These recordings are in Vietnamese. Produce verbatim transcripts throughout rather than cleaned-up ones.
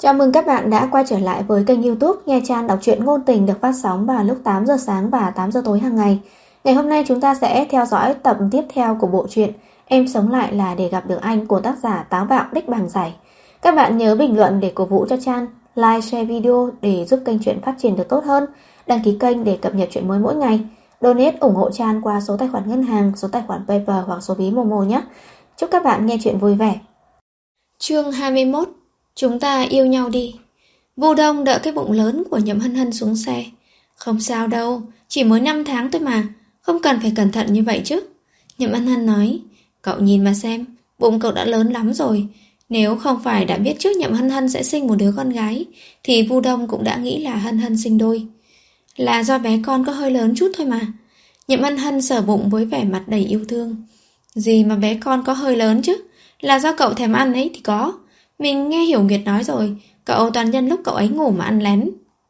Chào mừng các bạn đã quay trở lại với kênh YouTube Nghe Chan đọc truyện ngôn tình được phát sóng vào lúc tám giờ sáng và tám giờ tối hàng ngày. Ngày hôm nay chúng ta sẽ theo dõi tập tiếp theo của bộ truyện Em sống lại là để gặp được anh của tác giả Táo Bạo Đích Bàng Giải. Các bạn nhớ bình luận để cổ vũ cho Chan, like, share video để giúp kênh truyện phát triển được tốt hơn, đăng ký kênh để cập nhật truyện mới mỗi ngày, donate ủng hộ Chan qua số tài khoản ngân hàng, số tài khoản PayPal hoặc số ví Momo nhé. Chúc các bạn nghe truyện vui vẻ. Chương hai mươi mốt. Chúng ta yêu nhau đi. Vu Đông đỡ cái bụng lớn của Nhậm Hân Hân xuống xe. Không sao đâu, chỉ mới năm tháng thôi mà, không cần phải cẩn thận như vậy chứ. Nhậm Hân Hân nói, cậu nhìn mà xem, bụng cậu đã lớn lắm rồi. Nếu không phải đã biết trước Nhậm Hân Hân sẽ sinh một đứa con gái, thì Vu Đông cũng đã nghĩ là Hân Hân sinh đôi. Là do bé con có hơi lớn chút thôi mà. Nhậm Hân Hân sờ bụng với vẻ mặt đầy yêu thương. Gì mà bé con có hơi lớn chứ, là do cậu thèm ăn ấy thì có. Mình nghe Hiểu Nguyệt nói rồi, cậu toàn nhân lúc cậu ấy ngủ mà ăn lén.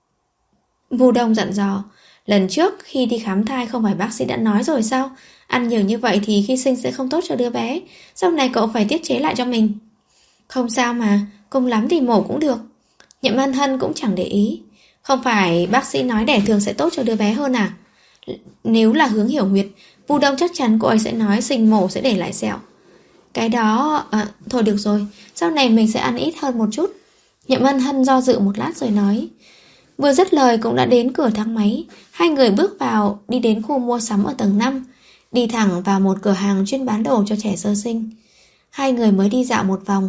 Vu Đông dặn dò, lần trước khi đi khám thai không phải bác sĩ đã nói rồi sao? Ăn nhiều như vậy thì khi sinh sẽ không tốt cho đứa bé. Sau này cậu phải tiết chế lại cho mình. Không sao mà, cùng lắm thì mổ cũng được. Nhậm Hân Hân cũng chẳng để ý. Không phải bác sĩ nói đẻ thường sẽ tốt cho đứa bé hơn à? Nếu là hướng Hiểu Nguyệt, Vu Đông chắc chắn cô ấy sẽ nói sinh mổ sẽ để lại sẹo. Cái đó... À, thôi được rồi, sau này mình sẽ ăn ít hơn một chút. Nhậm Hân Hân do dự một lát rồi nói. Vừa dứt lời cũng đã đến cửa thang máy. Hai người bước vào, đi đến khu mua sắm ở tầng năm, đi thẳng vào một cửa hàng chuyên bán đồ cho trẻ sơ sinh. Hai người mới đi dạo một vòng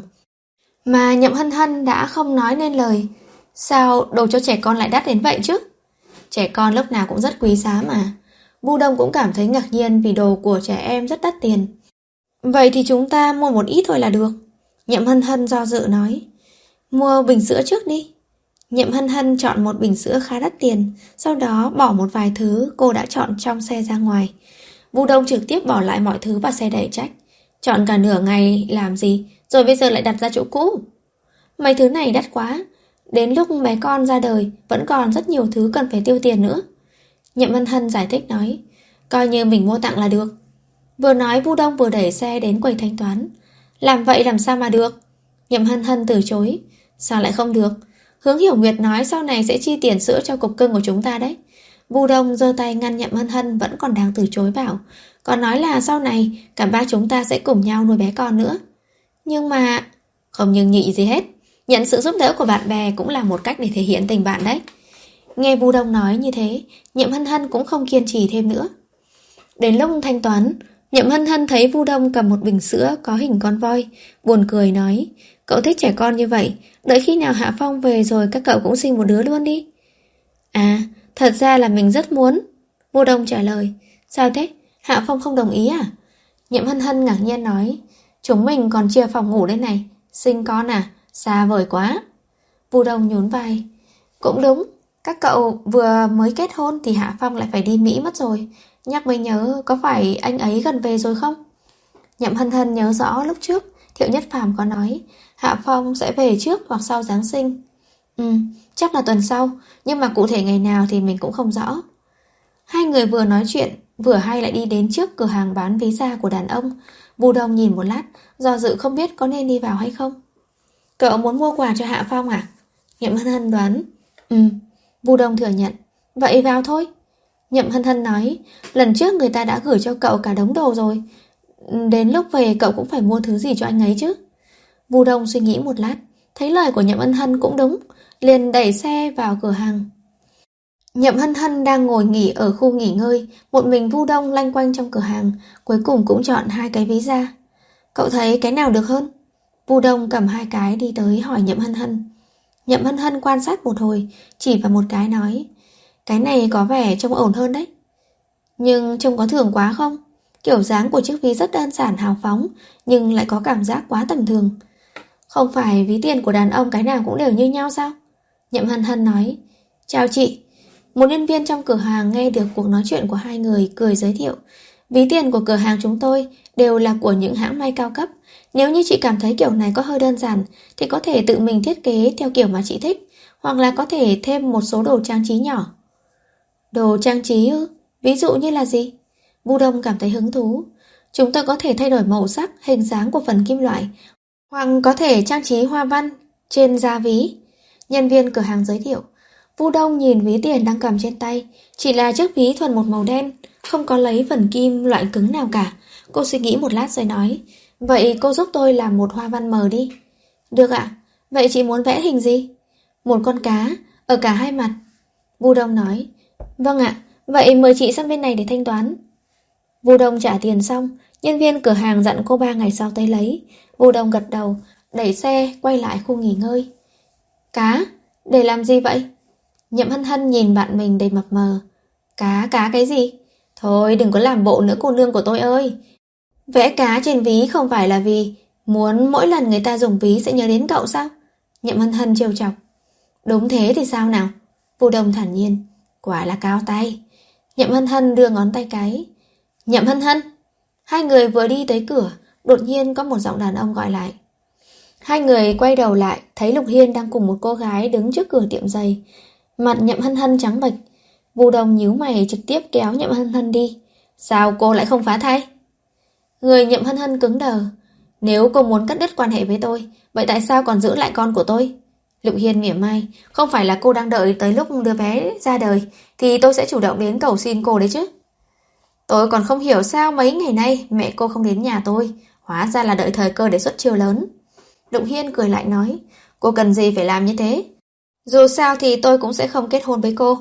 mà Nhậm Hân Hân đã không nói nên lời. Sao đồ cho trẻ con lại đắt đến vậy chứ? Trẻ con lúc nào cũng rất quý giá mà. Vu Đông cũng cảm thấy ngạc nhiên vì đồ của trẻ em rất đắt tiền. Vậy thì chúng ta mua một ít thôi là được. Nhậm Hân Hân do dự nói. Mua bình sữa trước đi. Nhậm Hân Hân chọn một bình sữa khá đắt tiền, sau đó bỏ một vài thứ cô đã chọn trong xe ra ngoài. Vu Đông trực tiếp bỏ lại mọi thứ vào xe đẩy trách. Chọn cả nửa ngày làm gì, rồi bây giờ lại đặt ra chỗ cũ. Mấy thứ này đắt quá, đến lúc bé con ra đời vẫn còn rất nhiều thứ cần phải tiêu tiền nữa. Nhậm Hân Hân giải thích nói, coi như mình mua tặng là được. Vừa nói Vu Đông vừa đẩy xe đến quầy thanh toán. Làm vậy làm sao mà được? Nhậm Hân Hân từ chối. Sao lại không được? Hướng Hiểu Nguyệt nói sau này sẽ chi tiền sữa cho cục cưng của chúng ta đấy. Vu Đông giơ tay ngăn Nhậm Hân Hân vẫn còn đang từ chối bảo. Còn nói là sau này cả ba chúng ta sẽ cùng nhau nuôi bé con nữa. Nhưng mà... Không nhưng nhị gì hết. Nhận sự giúp đỡ của bạn bè cũng là một cách để thể hiện tình bạn đấy. Nghe Vu Đông nói như thế, Nhậm Hân Hân cũng không kiên trì thêm nữa. Đến lúc thanh toán, Nhậm Hân Hân thấy Vu Đông cầm một bình sữa có hình con voi, buồn cười nói, cậu thích trẻ con như vậy, đợi khi nào Hạ Phong về rồi các cậu cũng sinh một đứa luôn đi. À, thật ra là mình rất muốn. Vu Đông trả lời, sao thế, Hạ Phong không đồng ý à? Nhậm Hân Hân ngạc nhiên nói, chúng mình còn chia phòng ngủ đây này, sinh con à, xa vời quá. Vu Đông nhún vai, cũng đúng, các cậu vừa mới kết hôn thì Hạ Phong lại phải đi Mỹ mất rồi. Nhắc mới nhớ, có phải anh ấy gần về rồi không? Nhậm Hân Hân nhớ rõ lúc trước Thiệu Nhất Phàm có nói Hạ Phong sẽ về trước hoặc sau Giáng sinh. Ừ, chắc là tuần sau, nhưng mà cụ thể ngày nào thì mình cũng không rõ. Hai người vừa nói chuyện, vừa hay lại đi đến trước cửa hàng bán ví da của đàn ông. Vu Đông nhìn một lát, do dự không biết có nên đi vào hay không. Cậu muốn mua quà cho Hạ Phong à? Nhậm Hân Hân đoán. Ừ, Vu Đông thừa nhận. Vậy vào thôi. Nhậm Hân Hân nói, lần trước người ta đã gửi cho cậu cả đống đồ rồi. Đến lúc về cậu cũng phải mua thứ gì cho anh ấy chứ. Vu Đông suy nghĩ một lát, thấy lời của Nhậm Hân Hân cũng đúng, liền đẩy xe vào cửa hàng. Nhậm Hân Hân đang ngồi nghỉ ở khu nghỉ ngơi, một mình Vu Đông lanh quanh trong cửa hàng, cuối cùng cũng chọn hai cái ví da. Cậu thấy cái nào được hơn? Vu Đông cầm hai cái đi tới hỏi Nhậm Hân Hân. Nhậm Hân Hân quan sát một hồi, chỉ vào một cái nói, cái này có vẻ trông ổn hơn đấy. Nhưng trông có thường quá không? Kiểu dáng của chiếc ví rất đơn giản hào phóng, nhưng lại có cảm giác quá tầm thường. Không phải ví tiền của đàn ông cái nào cũng đều như nhau sao? Nhậm Hân Hân nói, chào chị. Một nhân viên trong cửa hàng nghe được cuộc nói chuyện của hai người, cười giới thiệu. Ví tiền của cửa hàng chúng tôi đều là của những hãng may cao cấp. Nếu như chị cảm thấy kiểu này có hơi đơn giản, thì có thể tự mình thiết kế theo kiểu mà chị thích, hoặc là có thể thêm một số đồ trang trí nhỏ. Đồ trang trí ư? Ví dụ như là gì? Vu Đông cảm thấy hứng thú. Chúng tôi có thể thay đổi màu sắc, hình dáng của phần kim loại, hoặc có thể trang trí hoa văn trên da ví. Nhân viên cửa hàng giới thiệu. Vu Đông nhìn ví tiền đang cầm trên tay, chỉ là chiếc ví thuần một màu đen, không có lấy phần kim loại cứng nào cả. Cô suy nghĩ một lát rồi nói, vậy cô giúp tôi làm một hoa văn mờ đi. Được ạ, vậy chị muốn vẽ hình gì? Một con cá, ở cả hai mặt. Vu Đông nói, vâng ạ, vậy mời chị sang bên này để thanh toán. Vu Đông trả tiền xong, nhân viên cửa hàng dặn cô ba ngày sau tới lấy. Vu Đông gật đầu, đẩy xe quay lại khu nghỉ ngơi. Cá? Để làm gì vậy? Nhậm Hân Hân nhìn bạn mình đầy mập mờ. Cá, cá cái gì? Thôi đừng có làm bộ nữa cô nương của tôi ơi. Vẽ cá trên ví không phải là vì muốn mỗi lần người ta dùng ví sẽ nhớ đến cậu sao? Nhậm Hân Hân trêu chọc. Đúng thế thì sao nào? Vu Đông thản nhiên. Quả là cao tay. Nhậm Hân Hân đưa ngón tay cái. Nhậm Hân Hân. Hai người vừa đi tới cửa, đột nhiên có một giọng đàn ông gọi lại. Hai người quay đầu lại, thấy Lục Hiên đang cùng một cô gái đứng trước cửa tiệm giày. Mặt Nhậm Hân Hân trắng bệch. Vu Đông nhíu mày trực tiếp kéo Nhậm Hân Hân đi. Sao cô lại không phá thai? Người Nhậm Hân Hân cứng đờ. Nếu cô muốn cắt đứt quan hệ với tôi, vậy tại sao còn giữ lại con của tôi? Lục Hiên mỉa mai. Không phải là cô đang đợi tới lúc đứa bé ra đời thì tôi sẽ chủ động đến cầu xin cô đấy chứ. Tôi còn không hiểu sao mấy ngày nay mẹ cô không đến nhà tôi. Hóa ra là đợi thời cơ để xuất chiêu lớn. Lục Hiên cười lại nói, cô cần gì phải làm như thế? Dù sao thì tôi cũng sẽ không kết hôn với cô.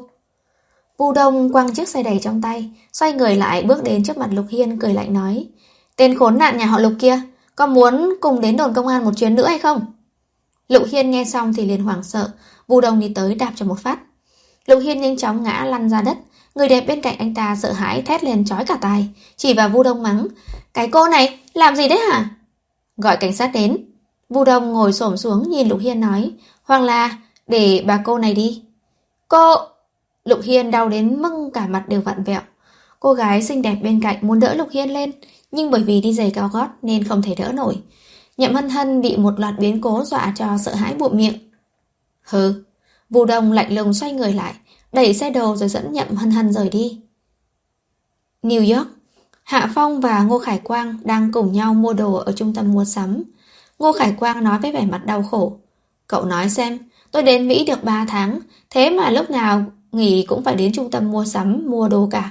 Vu Đông quăng chiếc xe đẩy trong tay, xoay người lại bước đến trước mặt Lục Hiên cười lạnh nói, tên khốn nạn nhà họ Lục kia, có muốn cùng đến đồn công an một chuyến nữa hay không? Lục Hiên nghe xong thì liền hoảng sợ. Vu Đông đi tới đạp cho một phát. Lục Hiên nhanh chóng ngã lăn ra đất. Người đẹp bên cạnh anh ta sợ hãi thét lên chói cả tai, chỉ vào Vu Đông mắng, cái cô này làm gì đấy hả? Gọi cảnh sát đến. Vu Đông ngồi xổm xuống nhìn Lục Hiên nói, hoặc là để bà cô này đi. Cô... Lục Hiên đau đến mưng cả mặt đều vặn vẹo. Cô gái xinh đẹp bên cạnh muốn đỡ Lục Hiên lên, nhưng bởi vì đi giày cao gót nên không thể đỡ nổi. Nhậm Hân Hân bị một loạt biến cố dọa cho sợ hãi bụm miệng. Hừ. Vu Đông lạnh lùng xoay người lại, đẩy xe đồ rồi dẫn Nhậm Hân Hân rời đi. New York. Hạ Phong và Ngô Khải Quang đang cùng nhau mua đồ ở trung tâm mua sắm. Ngô Khải Quang nói với vẻ mặt đau khổ, cậu nói xem, tôi đến Mỹ được ba tháng, thế mà lúc nào nghỉ cũng phải đến trung tâm mua sắm mua đồ cả.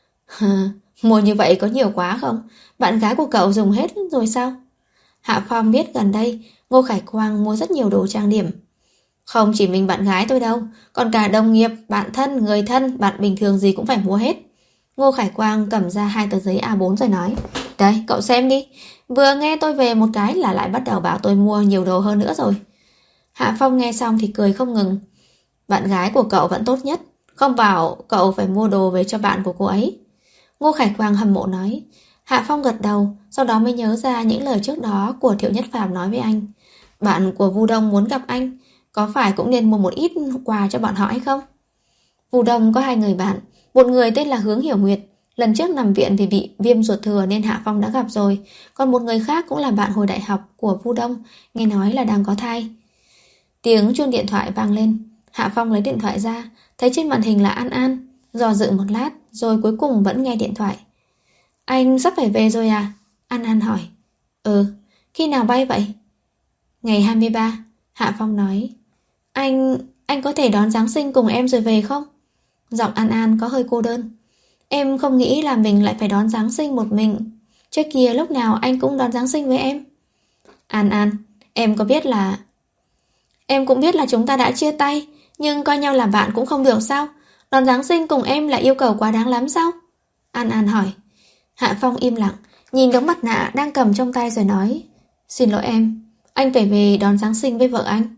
Mua như vậy có nhiều quá không? Bạn gái của cậu dùng hết rồi sao? Hạ Phong biết gần đây Ngô Khải Quang mua rất nhiều đồ trang điểm. Không chỉ mình bạn gái tôi đâu, còn cả đồng nghiệp, bạn thân, người thân, bạn bình thường gì cũng phải mua hết. Ngô Khải Quang cầm ra hai tờ giấy A bốn rồi nói, đây cậu xem đi, vừa nghe tôi về một cái là lại bắt đầu bảo tôi mua nhiều đồ hơn nữa rồi. Hạ Phong nghe xong thì cười không ngừng. Bạn gái của cậu vẫn tốt nhất, không bảo cậu phải mua đồ về cho bạn của cô ấy. Ngô Khải Quang hâm mộ nói. Hạ Phong gật đầu, sau đó mới nhớ ra những lời trước đó của Thiệu Nhất Phàm nói với anh. Bạn của Vu Đông muốn gặp anh, có phải cũng nên mua một ít quà cho bọn họ hay không? Vu Đông có hai người bạn, một người tên là Hướng Hiểu Nguyệt, lần trước nằm viện vì bị viêm ruột thừa nên Hạ Phong đã gặp rồi, còn một người khác cũng là bạn hồi đại học của Vu Đông, nghe nói là đang có thai. Tiếng chuông điện thoại vang lên, Hạ Phong lấy điện thoại ra, thấy trên màn hình là An An, dò dự một lát rồi cuối cùng vẫn nghe điện thoại. Anh sắp phải về rồi à? An An hỏi. Ừ, khi nào bay vậy? Ngày hai mươi ba, Hạ Phong nói. Anh... anh có thể đón Giáng sinh cùng em rồi về không? Giọng An An có hơi cô đơn. Em không nghĩ là mình lại phải đón Giáng sinh một mình. Trước kia lúc nào anh cũng đón Giáng sinh với em. An An, em có biết là... Em cũng biết là chúng ta đã chia tay, nhưng coi nhau là bạn cũng không được sao? Đón Giáng sinh cùng em là yêu cầu quá đáng lắm sao? An An hỏi. Hạ Phong im lặng, nhìn đống mặt nạ đang cầm trong tay rồi nói. Xin lỗi em, anh phải về đón Giáng sinh với vợ anh.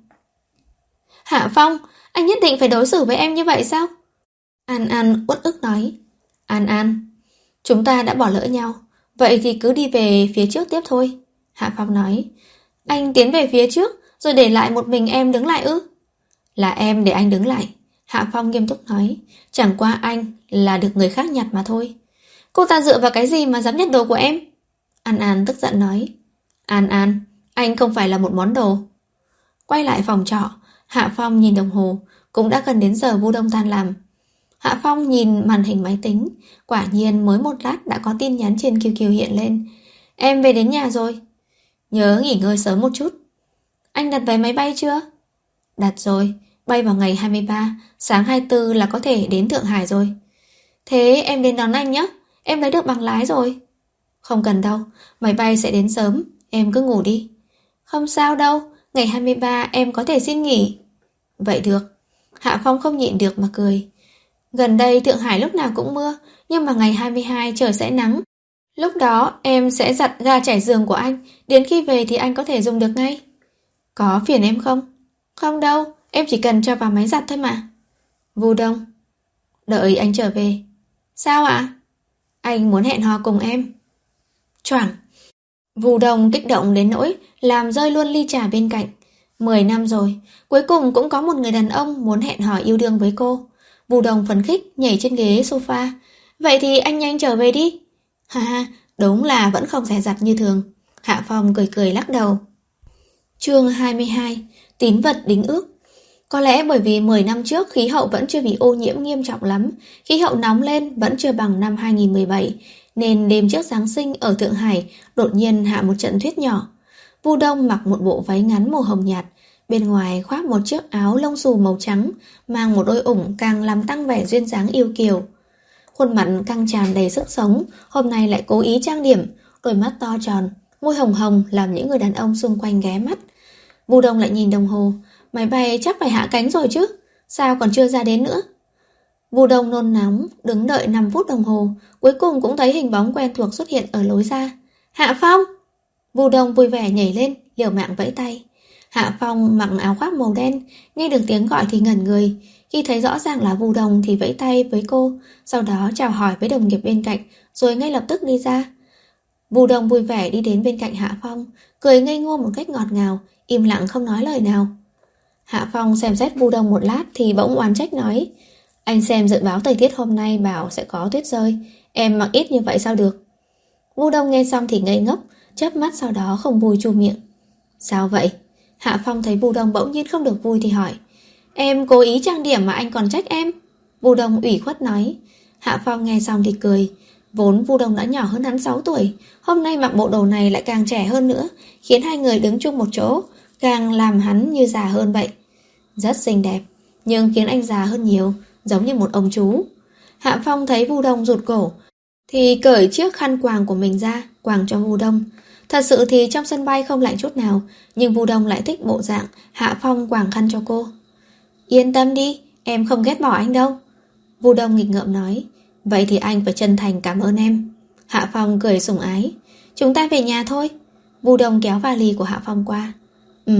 Hạ Phong, anh nhất định phải đối xử với em như vậy sao? An An uất ức nói. An An, chúng ta đã bỏ lỡ nhau, vậy thì cứ đi về phía trước tiếp thôi. Hạ Phong nói. Anh tiến về phía trước, rồi để lại một mình em đứng lại ư? Là em để anh đứng lại. Hạ Phong nghiêm túc nói. Chẳng qua anh là được người khác nhặt mà thôi. Cô ta dựa vào cái gì mà dám nhặt đồ của em? An An tức giận nói. An An, anh không phải là một món đồ. Quay lại phòng trọ, Hạ Phong nhìn đồng hồ, cũng đã gần đến giờ Vu Đông tan làm. Hạ Phong nhìn màn hình máy tính, quả nhiên mới một lát đã có tin nhắn trên quy quy hiện lên. Em về đến nhà rồi. Nhớ nghỉ ngơi sớm một chút. Anh đặt vé máy bay chưa? Đặt rồi, bay vào ngày hai mươi ba, sáng hai mươi tư là có thể đến Thượng Hải rồi. Thế em đến đón anh nhé, em lấy được bằng lái rồi. Không cần đâu, máy bay sẽ đến sớm, em cứ ngủ đi. Không sao đâu, ngày hai mươi ba em có thể xin nghỉ. Vậy được. Hạ Phong không nhịn được mà cười. Gần đây Thượng Hải lúc nào cũng mưa, nhưng mà ngày hai mươi hai trời sẽ nắng. Lúc đó em sẽ giặt ga trải giường của anh, đến khi về thì anh có thể dùng được ngay. Có phiền em không? Không đâu, em chỉ cần cho vào máy giặt thôi mà. Vu Đông. Đợi anh trở về. Sao ạ? Anh muốn hẹn hò cùng em. Choảng. Vu Đông kích động đến nỗi làm rơi luôn ly trà bên cạnh. Mười năm rồi, cuối cùng cũng có một người đàn ông muốn hẹn hò yêu đương với cô. Vu Đông phấn khích nhảy trên ghế sofa. Vậy thì anh nhanh trở về đi. Ha ha, đúng là vẫn không dè dặt như thường. Hạ Phong cười cười lắc đầu. Chương hai mươi hai. Tín vật đính ước. Có lẽ bởi vì mười năm trước khí hậu vẫn chưa bị ô nhiễm nghiêm trọng lắm, khí hậu nóng lên vẫn chưa bằng năm hai không một bảy, nên đêm trước Giáng sinh ở Thượng Hải đột nhiên hạ một trận tuyết nhỏ. Vu Đông mặc một bộ váy ngắn màu hồng nhạt, bên ngoài khoác một chiếc áo lông xù màu trắng, mang một đôi ủng càng làm tăng vẻ duyên dáng yêu kiều. Khuôn mặt căng tràn đầy sức sống, hôm nay lại cố ý trang điểm, đôi mắt to tròn, môi hồng hồng làm những người đàn ông xung quanh ghé mắt. Vu Đông lại nhìn đồng hồ, máy bay chắc phải hạ cánh rồi chứ, sao còn chưa ra đến nữa. Vu Đông nôn nóng, đứng đợi năm phút đồng hồ, cuối cùng cũng thấy hình bóng quen thuộc xuất hiện ở lối ra. Hạ Phong! Vu Đông vui vẻ nhảy lên, liều mạng vẫy tay. Hạ Phong mặc áo khoác màu đen, nghe được tiếng gọi thì ngẩn người. Khi thấy rõ ràng là Vu Đông thì vẫy tay với cô, sau đó chào hỏi với đồng nghiệp bên cạnh, rồi ngay lập tức đi ra. Vu Đông vui vẻ đi đến bên cạnh Hạ Phong, cười ngây ngô một cách ngọt ngào, im lặng không nói lời nào. Hạ Phong xem xét Vu Đông một lát thì bỗng oán trách nói: Anh xem dự báo thời tiết hôm nay bảo sẽ có tuyết rơi, em mặc ít như vậy sao được? Vu Đông nghe xong thì ngây ngốc, chớp mắt sau đó không vui chu miệng. Sao vậy? Hạ Phong thấy Vu Đông bỗng nhiên không được vui thì hỏi: Em cố ý trang điểm mà anh còn trách em? Vu Đông ủy khuất nói. Hạ Phong nghe xong thì cười. Vốn Vu Đông đã nhỏ hơn hắn sáu tuổi, hôm nay mặc bộ đồ này lại càng trẻ hơn nữa, khiến hai người đứng chung một chỗ, càng làm hắn như già hơn vậy. Rất xinh đẹp, nhưng khiến anh già hơn nhiều, giống như một ông chú. Hạ Phong thấy Vu Đông rụt cổ, thì cởi chiếc khăn quàng của mình ra, quàng cho Vu Đông. Thật sự thì trong sân bay không lạnh chút nào, nhưng Vu Đông lại thích bộ dạng Hạ Phong quàng khăn cho cô. Yên tâm đi, em không ghét bỏ anh đâu. Vu Đông nghịch ngợm nói. Vậy thì anh phải chân thành cảm ơn em. Hạ Phong cười sủng ái. Chúng ta về nhà thôi. Vu Đông kéo vali của Hạ Phong qua. Ừ.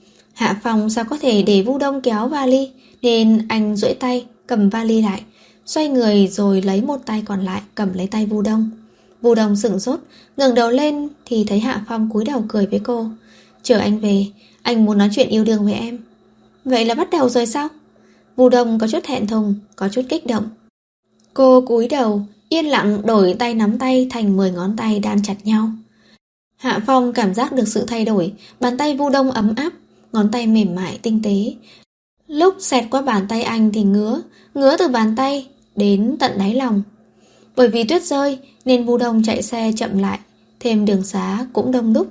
Hạ Phong sao có thể để Vu Đông kéo vali, nên anh duỗi tay cầm vali lại, xoay người rồi lấy một tay còn lại cầm lấy tay Vu Đông. Vu Đông sửng sốt, ngẩng đầu lên thì thấy Hạ Phong cúi đầu cười với cô. Chờ anh về, anh muốn nói chuyện yêu đương với em. Vậy là bắt đầu rồi sao? Vu Đông có chút thẹn thùng, có chút kích động. Cô cúi đầu, yên lặng đổi tay nắm tay thành mười ngón tay đan chặt nhau. Hạ Phong cảm giác được sự thay đổi, bàn tay Vu Đông ấm áp, ngón tay mềm mại tinh tế. Lúc xẹt qua bàn tay anh thì ngứa, ngứa từ bàn tay đến tận đáy lòng. Bởi vì tuyết rơi nên Vu Đông chạy xe chậm lại, thêm đường xá cũng đông đúc.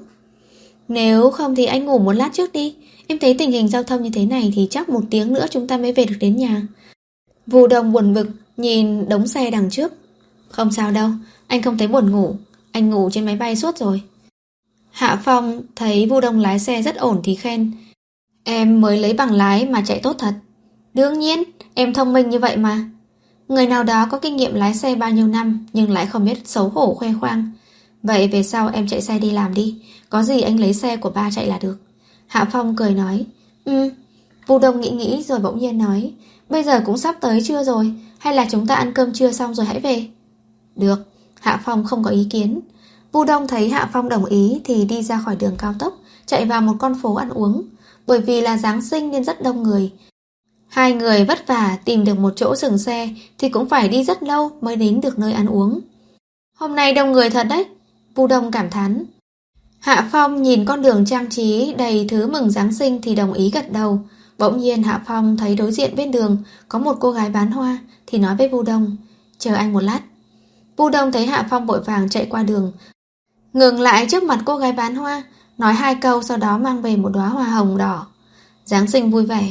Nếu không thì anh ngủ một lát trước đi, em thấy tình hình giao thông như thế này thì chắc một tiếng nữa chúng ta mới về được đến nhà. Vu Đông buồn bực nhìn đống xe đằng trước. Không sao đâu, anh không thấy buồn ngủ, anh ngủ trên máy bay suốt rồi. Hạ Phong thấy Vu Đông lái xe rất ổn thì khen. Em mới lấy bằng lái mà chạy tốt thật. Đương nhiên, em thông minh như vậy mà. Người nào đó có kinh nghiệm lái xe bao nhiêu năm nhưng lại không biết xấu hổ khoe khoang. Vậy về sau em chạy xe đi làm đi, có gì anh lấy xe của ba chạy là được. Hạ Phong cười nói. Ừ. Vu Đông nghĩ nghĩ rồi bỗng nhiên nói. Bây giờ cũng sắp tới trưa rồi, hay là chúng ta ăn cơm trưa xong rồi hãy về? Được. Hạ Phong không có ý kiến. Vu Đông thấy Hạ Phong đồng ý thì đi ra khỏi đường cao tốc, chạy vào một con phố ăn uống. Bởi vì là Giáng sinh nên rất đông người. Hai người vất vả tìm được một chỗ dừng xe thì cũng phải đi rất lâu mới đến được nơi ăn uống. Hôm nay đông người thật đấy, Vu Đông cảm thán. Hạ Phong nhìn con đường trang trí đầy thứ mừng Giáng sinh thì đồng ý gật đầu. Bỗng nhiên Hạ Phong thấy đối diện bên đường có một cô gái bán hoa thì nói với Vu Đông. Chờ anh một lát. Vu Đông thấy Hạ Phong vội vàng chạy qua đường, ngừng lại trước mặt cô gái bán hoa, nói hai câu sau đó mang về một đóa hoa hồng đỏ. Giáng sinh vui vẻ,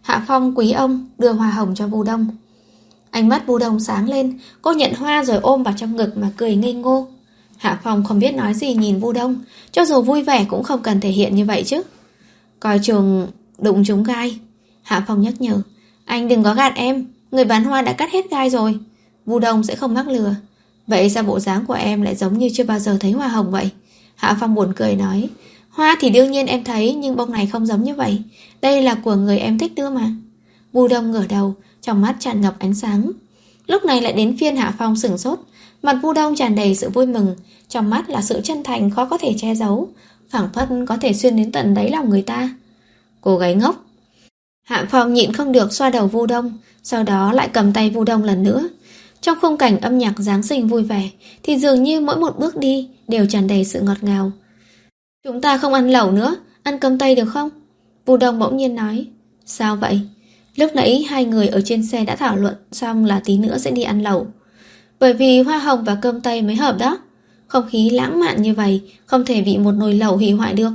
Hạ Phong quý ông đưa hoa hồng cho Vu Đông. Ánh mắt Vu Đông sáng lên, cô nhận hoa rồi ôm vào trong ngực mà cười ngây ngô. Hạ Phong không biết nói gì nhìn Vu Đông, cho dù vui vẻ cũng không cần thể hiện như vậy chứ. Coi chừng đụng trúng gai. Hạ Phong nhắc nhở, anh đừng có gạt em, người bán hoa đã cắt hết gai rồi. Vu Đông sẽ không mắc lừa. Vậy sao bộ dáng của em lại giống như chưa bao giờ thấy hoa hồng vậy? Hạ Phong buồn cười nói, hoa thì đương nhiên em thấy, nhưng bông này không giống như vậy. Đây là của người em thích đưa mà. Vu Đông ngửa đầu, trong mắt tràn ngập ánh sáng. Lúc này lại đến phiên Hạ Phong sửng sốt. Mặt Vu Đông tràn đầy sự vui mừng, trong mắt là sự chân thành khó có thể che giấu, phảng phất có thể xuyên đến tận đáy lòng người ta. Cô gái ngốc. Hạ Phong nhịn không được xoa đầu Vu Đông, sau đó lại cầm tay Vu Đông lần nữa. Trong khung cảnh âm nhạc Giáng sinh vui vẻ thì dường như mỗi một bước đi đều tràn đầy sự ngọt ngào. Chúng ta không ăn lẩu nữa, ăn cơm tây được không? Vu Đông bỗng nhiên nói. Sao vậy? Lúc nãy hai người ở trên xe đã thảo luận xong là tí nữa sẽ đi ăn lẩu. Bởi vì hoa hồng và cơm tây mới hợp đó. Không khí lãng mạn như vậy không thể bị một nồi lẩu hủy hoại được.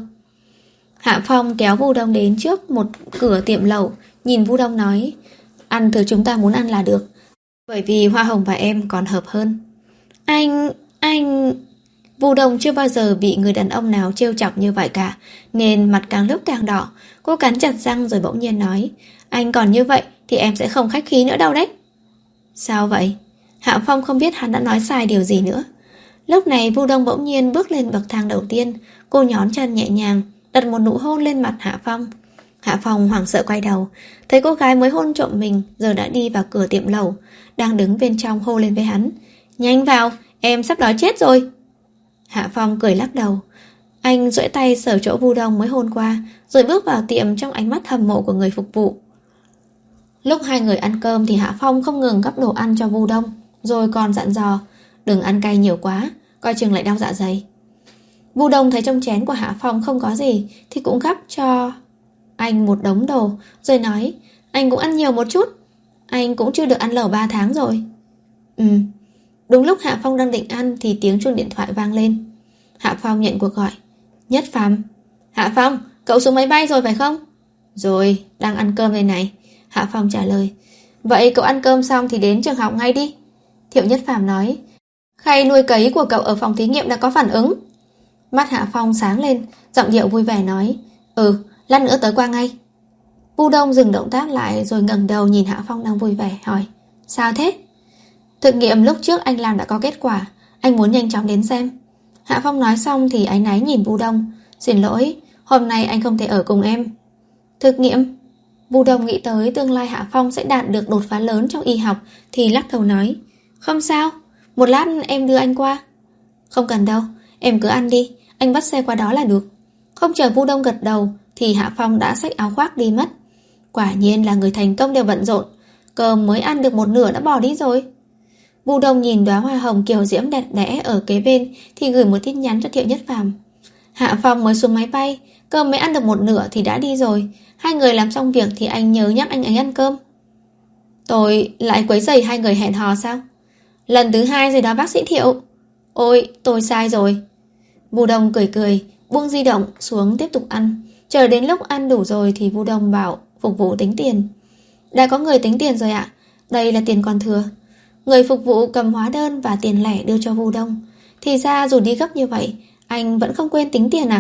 Hạ Phong kéo Vu Đông đến trước một cửa tiệm lẩu, nhìn Vu Đông nói, ăn thứ chúng ta muốn ăn là được, bởi vì hoa hồng và em còn hợp hơn. Anh... anh... Vu Đông chưa bao giờ bị người đàn ông nào trêu chọc như vậy cả, nên mặt càng lúc càng đỏ. Cô cắn chặt răng rồi bỗng nhiên nói, anh còn như vậy thì em sẽ không khách khí nữa đâu đấy. Sao vậy? Hạ Phong không biết hắn đã nói sai điều gì nữa. Lúc này Vu Đông bỗng nhiên bước lên bậc thang đầu tiên. Cô nhón chân nhẹ nhàng đặt một nụ hôn lên mặt Hạ Phong. Hạ Phong hoảng sợ quay đầu, thấy cô gái mới hôn trộm mình giờ đã đi vào cửa tiệm lẩu, đang đứng bên trong hô lên với hắn, nhanh vào, em sắp đói chết rồi. Hạ Phong cười lắc đầu. Anh duỗi tay sờ chỗ Vu Đông mới hôn qua, rồi bước vào tiệm trong ánh mắt hâm mộ của người phục vụ. Lúc hai người ăn cơm thì Hạ Phong không ngừng gắp đồ ăn cho Vu Đông, rồi còn dặn dò, đừng ăn cay nhiều quá, coi chừng lại đau dạ dày. Vu Đông thấy trong chén của Hạ Phong không có gì thì cũng gắp cho anh một đống đồ, rồi nói, anh cũng ăn nhiều một chút, anh cũng chưa được ăn lẩu ba tháng rồi. Ừ. Đúng lúc Hạ Phong đang định ăn thì tiếng chuông điện thoại vang lên. Hạ Phong nhận cuộc gọi. Nhất Phàm. Hạ Phong, cậu xuống máy bay rồi phải không? Rồi, đang ăn cơm đây này. Hạ Phong trả lời. Vậy cậu ăn cơm xong thì đến trường học ngay đi. Thiệu Nhất Phàm nói. Khay nuôi cấy của cậu ở phòng thí nghiệm đã có phản ứng. Mắt Hạ Phong sáng lên, giọng điệu vui vẻ nói. Ừ, lát nữa tới qua ngay. Vu Đông dừng động tác lại rồi ngẩng đầu nhìn Hạ Phong đang vui vẻ hỏi. Sao thế? Thực nghiệm lúc trước anh làm đã có kết quả, anh muốn nhanh chóng đến xem. Hạ Phong nói xong thì áy náy nhìn Vu Đông. Xin lỗi, hôm nay anh không thể ở cùng em. Thực nghiệm? Vu Đông nghĩ tới tương lai Hạ Phong sẽ đạt được đột phá lớn trong y học thì lắc đầu nói. Không sao, một lát em đưa anh qua. Không cần đâu, em cứ ăn đi, anh bắt xe qua đó là được. Không chờ Vu Đông gật đầu thì Hạ Phong đã xách áo khoác đi mất. Quả nhiên là người thành công đều bận rộn, cơm mới ăn được một nửa đã bỏ đi rồi. Vu Đông nhìn đóa hoa hồng kiều diễm đẹp đẽ ở kế bên thì gửi một tin nhắn cho Thiệu Nhất Phàm. Hạ Phong mới xuống máy bay, cơm mới ăn được một nửa thì đã đi rồi. Hai người làm xong việc thì anh nhớ nhắc anh ấy ăn cơm. Tôi lại quấy rầy hai người hẹn hò sao? Lần thứ hai rồi đó bác sĩ Thiệu. Ôi, tôi sai rồi. Vu Đông cười cười, buông di động xuống tiếp tục ăn. Chờ đến lúc ăn đủ rồi thì Vu Đông bảo phục vụ tính tiền. Đã có người tính tiền rồi ạ, đây là tiền còn thừa. Người phục vụ cầm hóa đơn và tiền lẻ đưa cho Vu Đông. Thì ra dù đi gấp như vậy, anh vẫn không quên tính tiền à?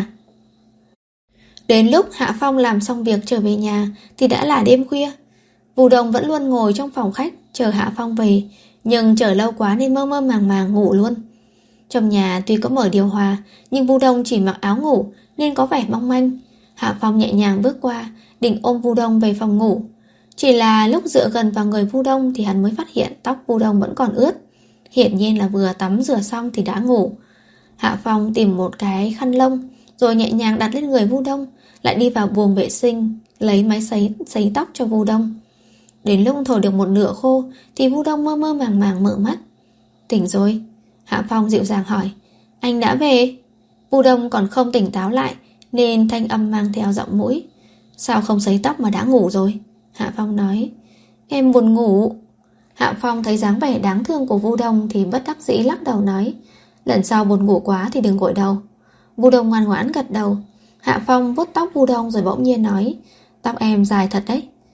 Đến lúc Hạ Phong làm xong việc trở về nhà thì đã là đêm khuya. Vu Đông vẫn luôn ngồi trong phòng khách chờ Hạ Phong về, nhưng chờ lâu quá nên mơ mơ màng màng ngủ luôn. Trong nhà tuy có mở điều hòa, nhưng Vu Đông chỉ mặc áo ngủ nên có vẻ mong manh. Hạ Phong nhẹ nhàng bước qua, định ôm Vu Đông về phòng ngủ. Chỉ là lúc dựa gần vào người Vu Đông thì hắn mới phát hiện tóc Vu Đông vẫn còn ướt. Hiển nhiên là vừa tắm rửa xong thì đã ngủ. Hạ Phong tìm một cái khăn lông rồi nhẹ nhàng đặt lên người Vu Đông, lại đi vào buồng vệ sinh lấy máy sấy sấy tóc cho Vu Đông. Đến lúc thổi được một nửa khô thì Vu Đông mơ mơ màng màng mở mắt. Tỉnh rồi? Hạ Phong dịu dàng hỏi. Anh đã về? Vu Đông còn không tỉnh táo lại nên thanh âm mang theo giọng mũi. Sao không sấy tóc mà đã ngủ rồi? Hạ Phong nói. Em buồn ngủ. Hạ Phong thấy dáng vẻ đáng thương của Vu Đông thì bất đắc dĩ lắc đầu nói. Lần sau buồn ngủ quá thì đừng gội đầu. Vu Đông ngoan ngoãn gật đầu. Hạ Phong vuốt tóc Vu Đông rồi bỗng nhiên nói. Tóc em dài thật đấy.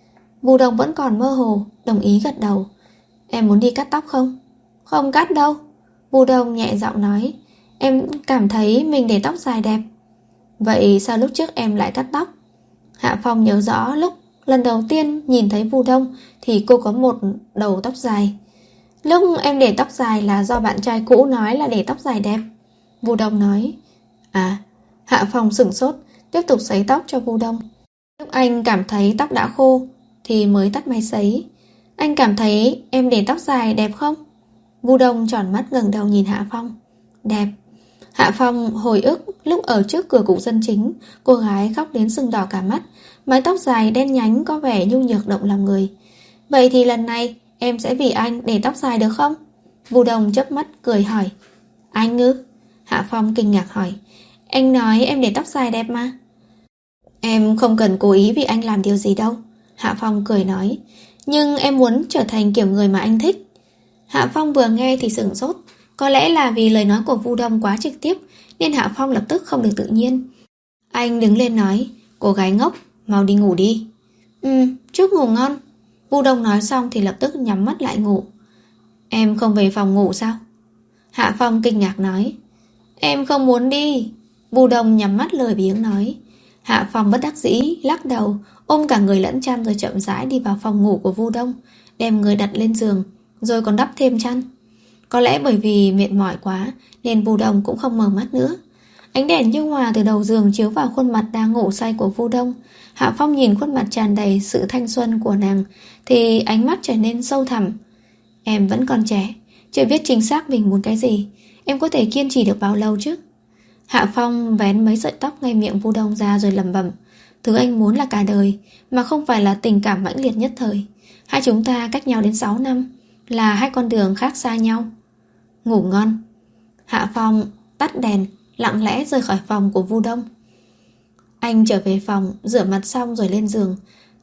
Vu Đông vẫn còn mơ hồ, đồng ý gật đầu. Em muốn đi cắt tóc không? Không cắt đâu. Vu Đông nhẹ giọng nói. Em cảm thấy mình để tóc dài đẹp. Vậy sao lúc trước em lại cắt tóc? Hạ Phong nhớ rõ lúc lần đầu tiên nhìn thấy Vu Đông thì cô có một đầu tóc dài. Lúc em để tóc dài là do bạn trai cũ nói là để tóc dài đẹp. Vu Đông nói. À. Hạ Phong sửng sốt, tiếp tục sấy tóc cho Vu Đông. Lúc anh cảm thấy tóc đã khô thì mới tắt máy sấy. Anh cảm thấy em để tóc dài đẹp không? Vu Đông tròn mắt ngẩng đầu nhìn Hạ Phong. Đẹp. Hạ Phong hồi ức lúc ở trước cửa cục dân chính, cô gái khóc đến sưng đỏ cả mắt, mái tóc dài đen nhánh có vẻ nhu nhược động lòng người. Vậy thì lần này em sẽ vì anh để tóc dài được không? Vu Đông chớp mắt cười hỏi. Anh ư? Hạ Phong kinh ngạc hỏi. Anh nói em để tóc dài đẹp mà. Em không cần cố ý vì anh làm điều gì đâu. Hạ Phong cười nói. Nhưng em muốn trở thành kiểu người mà anh thích. Hạ Phong vừa nghe thì sửng sốt. Có lẽ là vì lời nói của Vu Đông quá trực tiếp nên Hạ Phong lập tức không được tự nhiên. Anh đứng lên nói. Cô gái ngốc, mau đi ngủ đi. Ừ, chúc ngủ ngon. Vu Đông nói xong thì lập tức nhắm mắt lại ngủ. Em không về phòng ngủ sao? Hạ Phong kinh ngạc nói. Em không muốn đi. Vu Đông nhắm mắt lười biếng nói. Hạ Phong bất đắc dĩ lắc đầu, ôm cả người lẫn chăn rồi chậm rãi đi vào phòng ngủ của Vu Đông, đem người đặt lên giường, rồi còn đắp thêm chăn. Có lẽ bởi vì mệt mỏi quá nên Vu Đông cũng không mở mắt nữa. Ánh đèn nhu hòa từ đầu giường chiếu vào khuôn mặt đang ngủ say của Vu Đông. Hạ Phong nhìn khuôn mặt tràn đầy sự thanh xuân của nàng thì ánh mắt trở nên sâu thẳm. Em vẫn còn trẻ, chưa biết chính xác mình muốn cái gì. Em có thể kiên trì được bao lâu chứ? Hạ Phong vén mấy sợi tóc ngay miệng Vu Đông ra rồi lẩm bẩm. Thứ anh muốn là cả đời, mà không phải là tình cảm mãnh liệt nhất thời. Hai chúng ta cách nhau đến sáu năm, là hai con đường khác xa nhau. Ngủ ngon. Hạ Phong tắt đèn, lặng lẽ rời khỏi phòng của Vu Đông. Anh trở về phòng, rửa mặt xong rồi lên giường.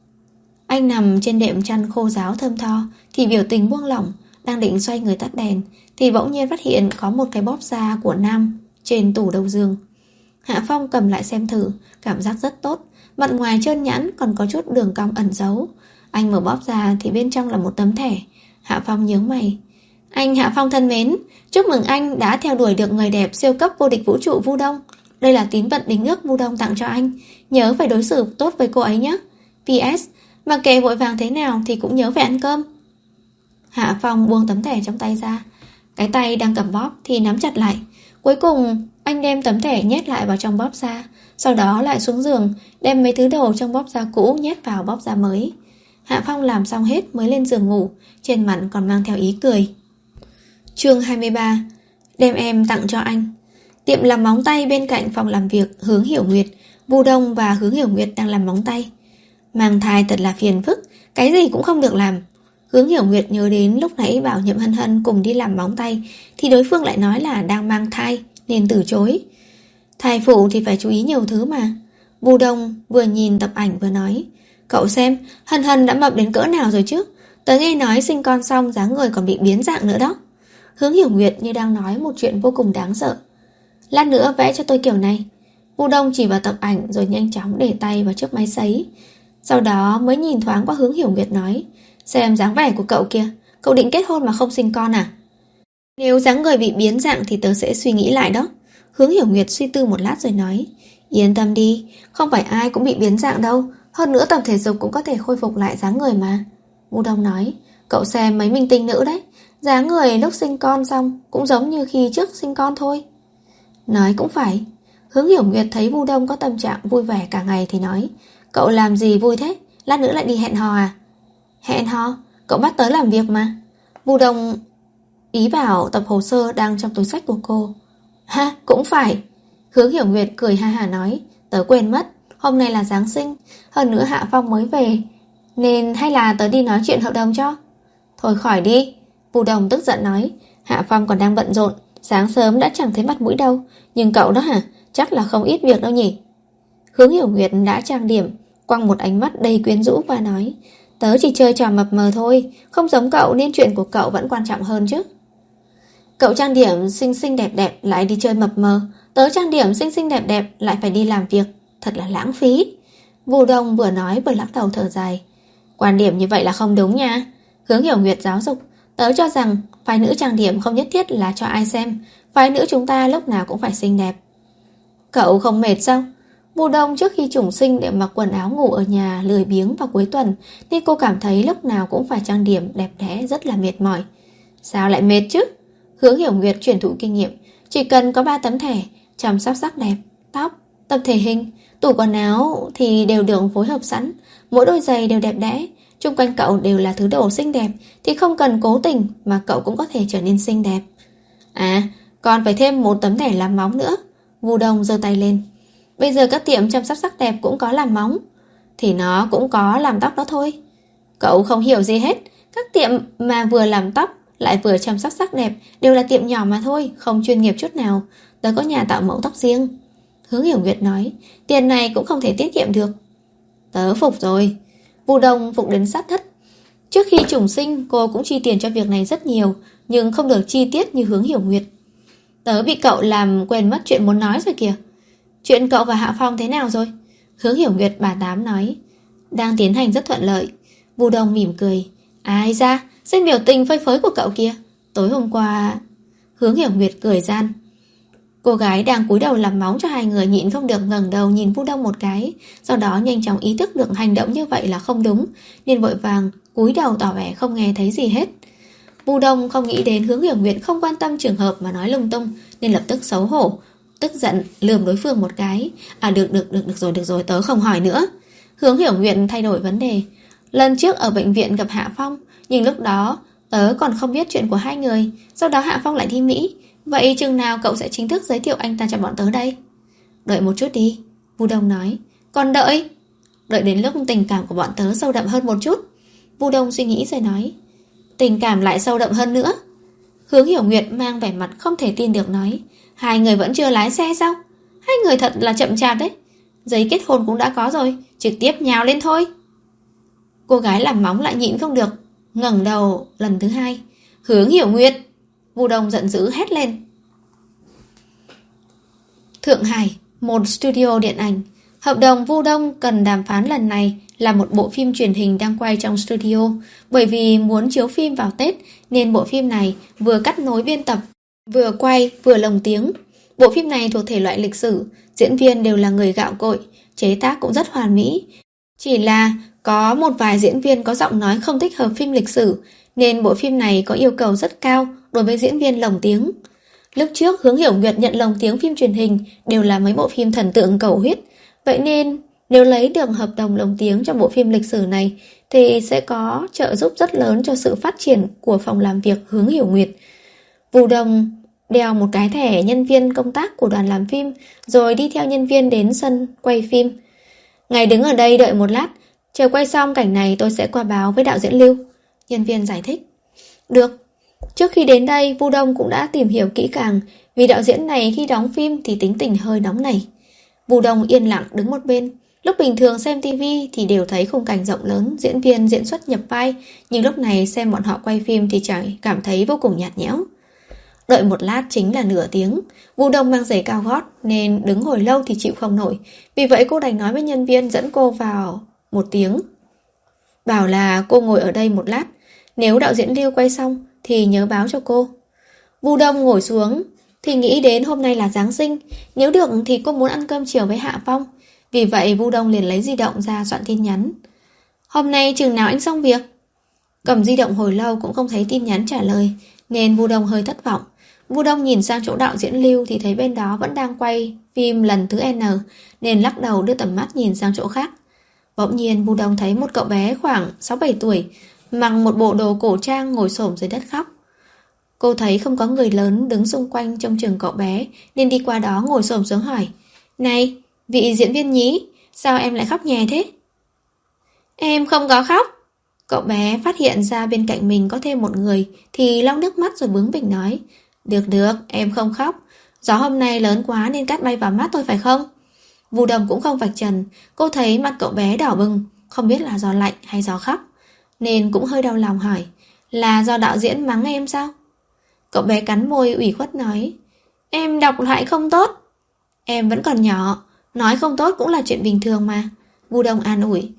Anh nằm trên đệm chăn khô ráo thơm tho thì biểu tình buông lỏng, đang định xoay người tắt đèn thì bỗng nhiên phát hiện có một cái bóp da của nam trên tủ đầu giường. Hạ Phong cầm lại xem thử, cảm giác rất tốt. Mặt ngoài trơn nhẵn còn có chút đường cong ẩn giấu. Anh mở bóp ra thì bên trong là một tấm thẻ. Hạ Phong nhướng mày. Anh Hạ Phong thân mến, chúc mừng anh đã theo đuổi được người đẹp siêu cấp vô địch vũ trụ Vu Đông. Đây là tín vật đính ước Vu Đông tặng cho anh. Nhớ phải đối xử tốt với cô ấy nhé. pê ét. Mà kệ vội vàng thế nào thì cũng nhớ phải ăn cơm. Hạ Phong buông tấm thẻ trong tay ra. Cái tay đang cầm bóp thì nắm chặt lại. Cuối cùng anh đem tấm thẻ nhét lại vào trong bóp da. Sau đó lại xuống giường, đem mấy thứ đồ trong bóp da cũ nhét vào bóp da mới. Hạ Phong làm xong hết mới lên giường ngủ, trên mặt còn mang theo ý cười. Chương hai mươi ba. Đem em tặng cho anh. Tiệm làm móng tay bên cạnh phòng làm việc Hướng Hiểu Nguyệt. Vu Đông và Hướng Hiểu Nguyệt đang làm móng tay. Mang thai thật là phiền phức, cái gì cũng không được làm. Hướng Hiểu Nguyệt nhớ đến lúc nãy bảo Nhậm Hân Hân cùng đi làm móng tay thì đối phương lại nói là đang mang thai nên từ chối. Thai phụ thì phải chú ý nhiều thứ mà. Vu Đông vừa nhìn tập ảnh vừa nói. Cậu xem Hân Hân đã mập đến cỡ nào rồi chứ. Tớ nghe nói sinh con xong dáng người còn bị biến dạng nữa đó. Hướng Hiểu Nguyệt như đang nói một chuyện vô cùng đáng sợ. Lát nữa vẽ cho tôi kiểu này. Vu Đông chỉ vào tập ảnh rồi nhanh chóng để tay vào chiếc máy sấy. Sau đó mới nhìn thoáng qua Hướng Hiểu Nguyệt nói. Xem dáng vẻ của cậu kìa, cậu định kết hôn mà không sinh con à? Nếu dáng người bị biến dạng thì tớ sẽ suy nghĩ lại đó. Hướng Hiểu Nguyệt suy tư một lát rồi nói. Yên tâm đi, không phải ai cũng bị biến dạng đâu. Hơn nữa tập thể dục cũng có thể khôi phục lại dáng người mà. Vu Đông nói. Cậu xem mấy minh tinh nữ đấy, dáng người lúc sinh con xong cũng giống như khi trước sinh con thôi. Nói cũng phải. Hướng Hiểu Nguyệt thấy Vu Đông có tâm trạng vui vẻ cả ngày thì nói. Cậu làm gì vui thế? Lát nữa lại đi hẹn hò à? Hẹn hò? Cậu bắt tớ làm việc mà. Vu Đông ý bảo tập hồ sơ đang trong túi xách của cô. Ha, cũng phải. Hướng Hiểu Nguyệt cười ha hả nói. Tớ quên mất, hôm nay là Giáng sinh. Hơn nữa Hạ Phong mới về, nên hay là tớ đi nói chuyện hợp đồng cho. Thôi khỏi đi. Vu Đông tức giận nói. Hạ Phong còn đang bận rộn, sáng sớm đã chẳng thấy mặt mũi đâu. Nhưng cậu đó hả? Chắc là không ít việc đâu nhỉ. Hướng Hiểu Nguyệt đã trang điểm, quăng một ánh mắt đầy quyến rũ và nói. Tớ chỉ chơi trò mập mờ thôi, không giống cậu nên chuyện của cậu vẫn quan trọng hơn chứ. Cậu trang điểm xinh xinh đẹp đẹp lại đi chơi mập mờ, tớ trang điểm xinh xinh đẹp đẹp lại phải đi làm việc, thật là lãng phí. Vu Đông vừa nói vừa lắc đầu thở dài. Quan điểm như vậy là không đúng nha. Hướng Hiểu Nguyệt giáo dục. Tớ cho rằng phái nữ trang điểm không nhất thiết là cho ai xem. Phái nữ chúng ta lúc nào cũng phải xinh đẹp. Cậu không mệt sao? Mùa đông trước khi chủng sinh để mặc quần áo ngủ ở nhà lười biếng vào cuối tuần, nên cô cảm thấy lúc nào cũng phải trang điểm đẹp đẽ, rất là mệt mỏi. Sao lại mệt chứ? Hướng Hiểu Nguyệt truyền thụ kinh nghiệm. Chỉ cần có ba tấm thẻ, chăm sóc sắc đẹp, tóc, tập thể hình, tủ quần áo thì đều được phối hợp sẵn. Mỗi đôi giày đều đẹp đẽ. Xung quanh cậu đều là thứ đồ xinh đẹp, thì không cần cố tình mà cậu cũng có thể trở nên xinh đẹp. À, còn phải thêm một tấm thẻ làm móng nữa. Vu Đông giơ tay lên. Bây giờ các tiệm chăm sóc sắc đẹp cũng có làm móng, thì nó cũng có làm tóc đó thôi. Cậu không hiểu gì hết. Các tiệm mà vừa làm tóc lại vừa chăm sóc sắc đẹp đều là tiệm nhỏ mà thôi, không chuyên nghiệp chút nào. Tớ có nhà tạo mẫu tóc riêng. Hướng Hiểu Nguyệt nói. Tiền này cũng không thể tiết kiệm được. Tớ phục rồi. Vu Đông phục đến sát thất. Trước khi chủng sinh cô cũng chi tiền cho việc này rất nhiều, nhưng không được chi tiết như Hướng Hiểu Nguyệt. Tớ bị cậu làm quên mất chuyện muốn nói rồi kìa. Chuyện cậu và Hạ Phong thế nào rồi? Hướng Hiểu Nguyệt bà Tám nói. Đang tiến hành rất thuận lợi. Vu Đông mỉm cười. Ai ra, xem biểu tình phơi phới của cậu kia. Tối hôm qua... Hướng Hiểu Nguyệt cười gian. Cô gái đang cúi đầu làm móng cho hai người nhịn không được ngẩng đầu nhìn Vu Đông một cái, sau đó nhanh chóng ý thức được hành động như vậy là không đúng, nên vội vàng cúi đầu tỏ vẻ không nghe thấy gì hết. Vu Đông không nghĩ đến Hướng Hiểu Nguyệt không quan tâm trường hợp mà nói lung tung, nên lập tức xấu hổ, tức giận lườm đối phương một cái. À được được được được rồi được rồi, tớ không hỏi nữa. Hướng Hiểu Nguyệt thay đổi vấn đề. Lần trước ở bệnh viện gặp Hạ Phong, nhưng lúc đó tớ còn không biết chuyện của hai người. Sau đó Hạ Phong lại đi Mỹ. Vậy chừng nào cậu sẽ chính thức giới thiệu anh ta cho bọn tớ đây? Đợi một chút đi, Vu Đông nói. Còn đợi? Đợi đến lúc tình cảm của bọn tớ sâu đậm hơn một chút. Vu Đông suy nghĩ rồi nói. Tình cảm lại sâu đậm hơn nữa? Hướng Hiểu Nguyệt mang vẻ mặt không thể tin được nói. Hai người vẫn chưa lái xe sao? Hai người thật là chậm chạp đấy. Giấy kết hôn cũng đã có rồi, trực tiếp nhào lên thôi. Cô gái làm móng lại nhịn không được, ngẩng đầu lần thứ hai. Hướng Hiểu Nguyệt! Vu Đông giận dữ hét lên. Thượng Hải, một studio điện ảnh. Hợp đồng Vu Đông cần đàm phán lần này là một bộ phim truyền hình đang quay trong studio. Bởi vì muốn chiếu phim vào Tết nên bộ phim này vừa cắt nối biên tập, vừa quay vừa lồng tiếng. Bộ phim này thuộc thể loại lịch sử, diễn viên đều là người gạo cội, chế tác cũng rất hoàn mỹ. Chỉ là có một vài diễn viên có giọng nói không thích hợp phim lịch sử, nên bộ phim này có yêu cầu rất cao đối với diễn viên lồng tiếng. Lúc trước Hướng Hiểu Nguyệt nhận lồng tiếng phim truyền hình đều là mấy bộ phim thần tượng cầu huyết. Vậy nên nếu lấy được hợp đồng lồng tiếng cho bộ phim lịch sử này thì sẽ có trợ giúp rất lớn cho sự phát triển của phòng làm việc Hướng Hiểu Nguyệt. Vu Đông đeo một cái thẻ nhân viên công tác của đoàn làm phim, rồi đi theo nhân viên đến sân quay phim. Ngài đứng ở đây đợi một lát, chờ quay xong cảnh này tôi sẽ qua báo với đạo diễn Lưu. Nhân viên giải thích. Được. Trước khi đến đây, Vu Đông cũng đã tìm hiểu kỹ càng, vì đạo diễn này khi đóng phim thì tính tình hơi nóng nảy. Vu Đông yên lặng đứng một bên. Lúc bình thường xem tivi thì đều thấy khung cảnh rộng lớn, diễn viên diễn xuất nhập vai, nhưng lúc này xem bọn họ quay phim thì chẳng cảm thấy vô cùng nhạt nhẽo. Đợi một lát chính là nửa tiếng. Vu Đông mang giày cao gót nên đứng hồi lâu thì chịu không nổi. Vì vậy cô đành nói với nhân viên dẫn cô vào một tiếng, bảo là cô ngồi ở đây một lát, nếu đạo diễn Lưu quay xong thì nhớ báo cho cô. Vu Đông ngồi xuống thì nghĩ đến hôm nay là Giáng sinh, nếu được thì cô muốn ăn cơm chiều với Hạ Phong. Vì vậy Vu Đông liền lấy di động ra soạn tin nhắn. Hôm nay chừng nào anh xong việc? Cầm di động hồi lâu cũng không thấy tin nhắn trả lời, nên Vu Đông hơi thất vọng. Vu Đông nhìn sang chỗ đạo diễn Lưu thì thấy bên đó vẫn đang quay phim lần thứ N, nên lắc đầu đưa tầm mắt nhìn sang chỗ khác. Bỗng nhiên Vu Đông thấy một cậu bé khoảng sáu bảy tuổi, mặc một bộ đồ cổ trang ngồi xổm dưới đất khóc. Cô thấy không có người lớn đứng xung quanh trông chừng cậu bé, nên đi qua đó ngồi xổm xuống hỏi. Này, vị diễn viên nhí, sao em lại khóc nhè thế? Em không có khóc. Cậu bé phát hiện ra bên cạnh mình có thêm một người thì lau nước mắt rồi bướng bỉnh nói. Được được, em không khóc. Gió hôm nay lớn quá nên cát bay vào mắt tôi phải không? Vu Đông cũng không vạch trần. Cô thấy mặt cậu bé đỏ bừng, không biết là do lạnh hay do khóc, nên cũng hơi đau lòng hỏi. Là do đạo diễn mắng em sao? Cậu bé cắn môi ủy khuất nói. Em đọc lại không tốt. Em vẫn còn nhỏ, nói không tốt cũng là chuyện bình thường mà. Vu Đông an ủi.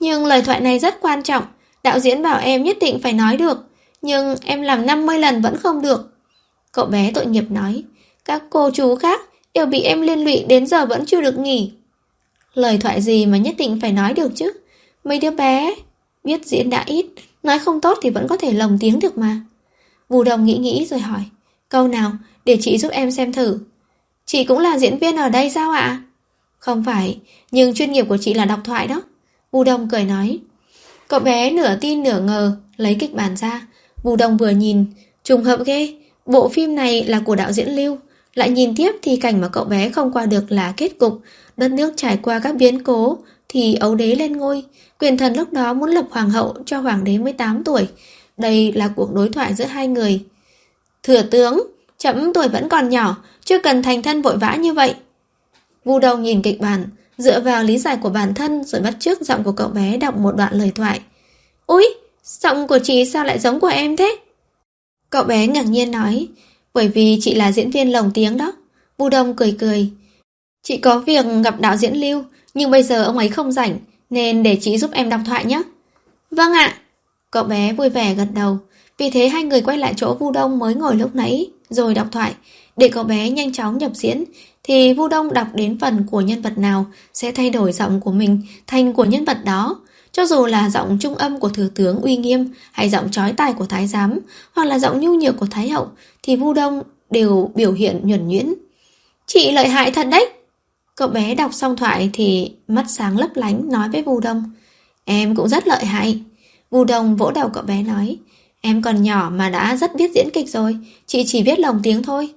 Nhưng lời thoại này rất quan trọng. Đạo diễn bảo em nhất định phải nói được. Nhưng em làm năm mươi lần vẫn không được. Cậu bé tội nghiệp nói. Các cô chú khác đều bị em liên lụy đến giờ vẫn chưa được nghỉ. Lời thoại gì mà nhất định phải nói được chứ? Mấy đứa bé biết diễn đã ít, nói không tốt thì vẫn có thể lồng tiếng được mà. Vu Đồng nghĩ nghĩ rồi hỏi. Câu nào để chị giúp em xem thử. Chị cũng là diễn viên ở đây sao ạ? Không phải, nhưng chuyên nghiệp của chị là đọc thoại đó. Vu Đồng cười nói. Cậu bé nửa tin nửa ngờ lấy kịch bản ra. Vu Đồng vừa nhìn, trùng hợp ghê. Bộ phim này là của đạo diễn Lưu. Lại nhìn tiếp thì cảnh mà cậu bé không qua được là kết cục. Đất nước trải qua các biến cố thì ấu đế lên ngôi. Quyền thần lúc đó muốn lập hoàng hậu cho hoàng đế mười tám tuổi. Đây là cuộc đối thoại giữa hai người. Thừa tướng, chấm tuổi vẫn còn nhỏ, chưa cần thành thân vội vã như vậy. Vu Đồng nhìn kịch bản, dựa vào lý giải của bản thân rồi bắt chước giọng của cậu bé đọc một đoạn lời thoại. Úi, giọng của chị sao lại giống của em thế? Cậu bé ngạc nhiên nói. Bởi vì chị là diễn viên lồng tiếng đó. Vu Đồng cười cười. Chị có việc gặp đạo diễn Lưu, nhưng bây giờ ông ấy không rảnh, nên để chị giúp em đọc thoại nhé. Vâng ạ. Cậu bé vui vẻ gật đầu. Vì thế hai người quay lại chỗ Vu Đông mới ngồi lúc nãy, rồi đọc thoại. Để cậu bé nhanh chóng nhập diễn, thì Vu Đông đọc đến phần của nhân vật nào sẽ thay đổi giọng của mình thành của nhân vật đó. Cho dù là giọng trung âm của thừa tướng uy nghiêm, hay giọng chói tai của thái giám, hoặc là giọng nhu nhược của thái hậu, thì Vu Đông đều biểu hiện nhuần nhuyễn. Chị lợi hại thật đấy. Cậu bé đọc xong thoại thì mắt sáng lấp lánh nói với Vu Đông. Em cũng rất lợi hại. Vu Đông vỗ đầu cậu bé nói. Em còn nhỏ mà đã rất biết diễn kịch rồi, chị chỉ viết lồng tiếng thôi.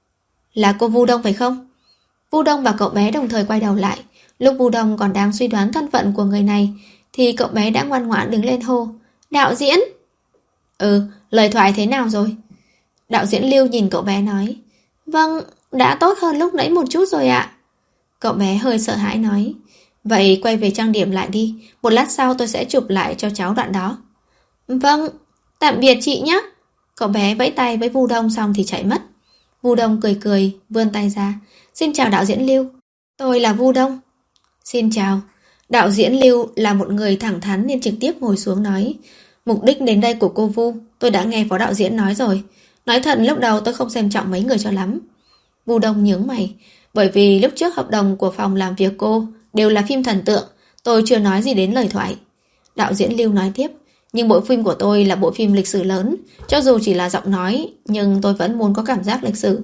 Là cô Vu Đông phải không? Vu Đông và cậu bé đồng thời quay đầu lại. Lúc Vu Đông còn đang suy đoán thân phận của người này thì cậu bé đã ngoan ngoãn đứng lên hô. Đạo diễn! Ừ, lời thoại thế nào rồi? Đạo diễn Lưu nhìn cậu bé nói. Vâng, đã tốt hơn lúc nãy một chút rồi ạ. Cậu bé hơi sợ hãi nói. Vậy quay về trang điểm lại đi, một lát sau tôi sẽ chụp lại cho cháu đoạn đó. Vâng, tạm biệt chị nhé. Cậu bé vẫy tay với Vu Đông xong thì chạy mất. Vu Đông cười cười, vươn tay ra. Xin chào đạo diễn Lưu. Tôi là Vu Đông. Xin chào. Đạo diễn Lưu là một người thẳng thắn nên trực tiếp ngồi xuống nói. Mục đích đến đây của cô Vu, tôi đã nghe phó đạo diễn nói rồi. Nói thật lúc đầu tôi không xem trọng mấy người cho lắm. Vu Đông nhướng mày. Bởi vì lúc trước hợp đồng của phòng làm việc cô đều là phim thần tượng, tôi chưa nói gì đến lời thoại. Đạo diễn Lưu nói tiếp. Nhưng bộ phim của tôi là bộ phim lịch sử lớn. Cho dù chỉ là giọng nói, nhưng tôi vẫn muốn có cảm giác lịch sử.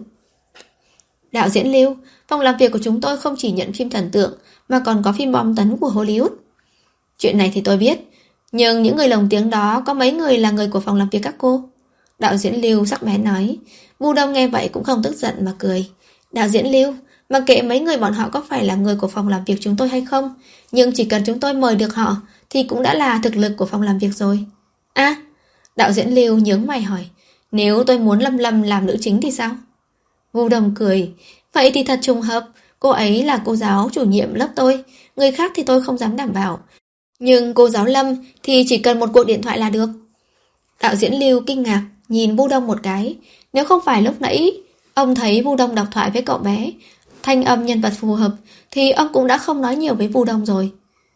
Đạo diễn Lưu, phòng làm việc của chúng tôi không chỉ nhận phim thần tượng, mà còn có phim bom tấn của Hollywood. Chuyện này thì tôi biết, nhưng những người lồng tiếng đó có mấy người là người của phòng làm việc các cô? Đạo diễn Lưu sắc bén nói. Vu Đông nghe vậy cũng không tức giận mà cười. Đạo diễn Lưu, mặc kệ mấy người bọn họ có phải là người của phòng làm việc chúng tôi hay không, nhưng chỉ cần chúng tôi mời được họ thì cũng đã là thực lực của phòng làm việc rồi. À, đạo diễn Lưu nhướng mày hỏi. Nếu tôi muốn Lâm Lâm làm nữ chính thì sao? Vu Đông cười. Vậy thì thật trùng hợp. Cô ấy là cô giáo chủ nhiệm lớp tôi. Người khác thì tôi không dám đảm bảo. Nhưng cô giáo Lâm thì chỉ cần một cuộc điện thoại là được. Đạo diễn Lưu kinh ngạc nhìn Vu Đông một cái. Nếu không phải lúc nãy ông thấy Vu Đông đọc thoại với cậu bé, thanh âm nhân vật phù hợp, thì ông cũng đã không nói nhiều với Vu Đông rồi.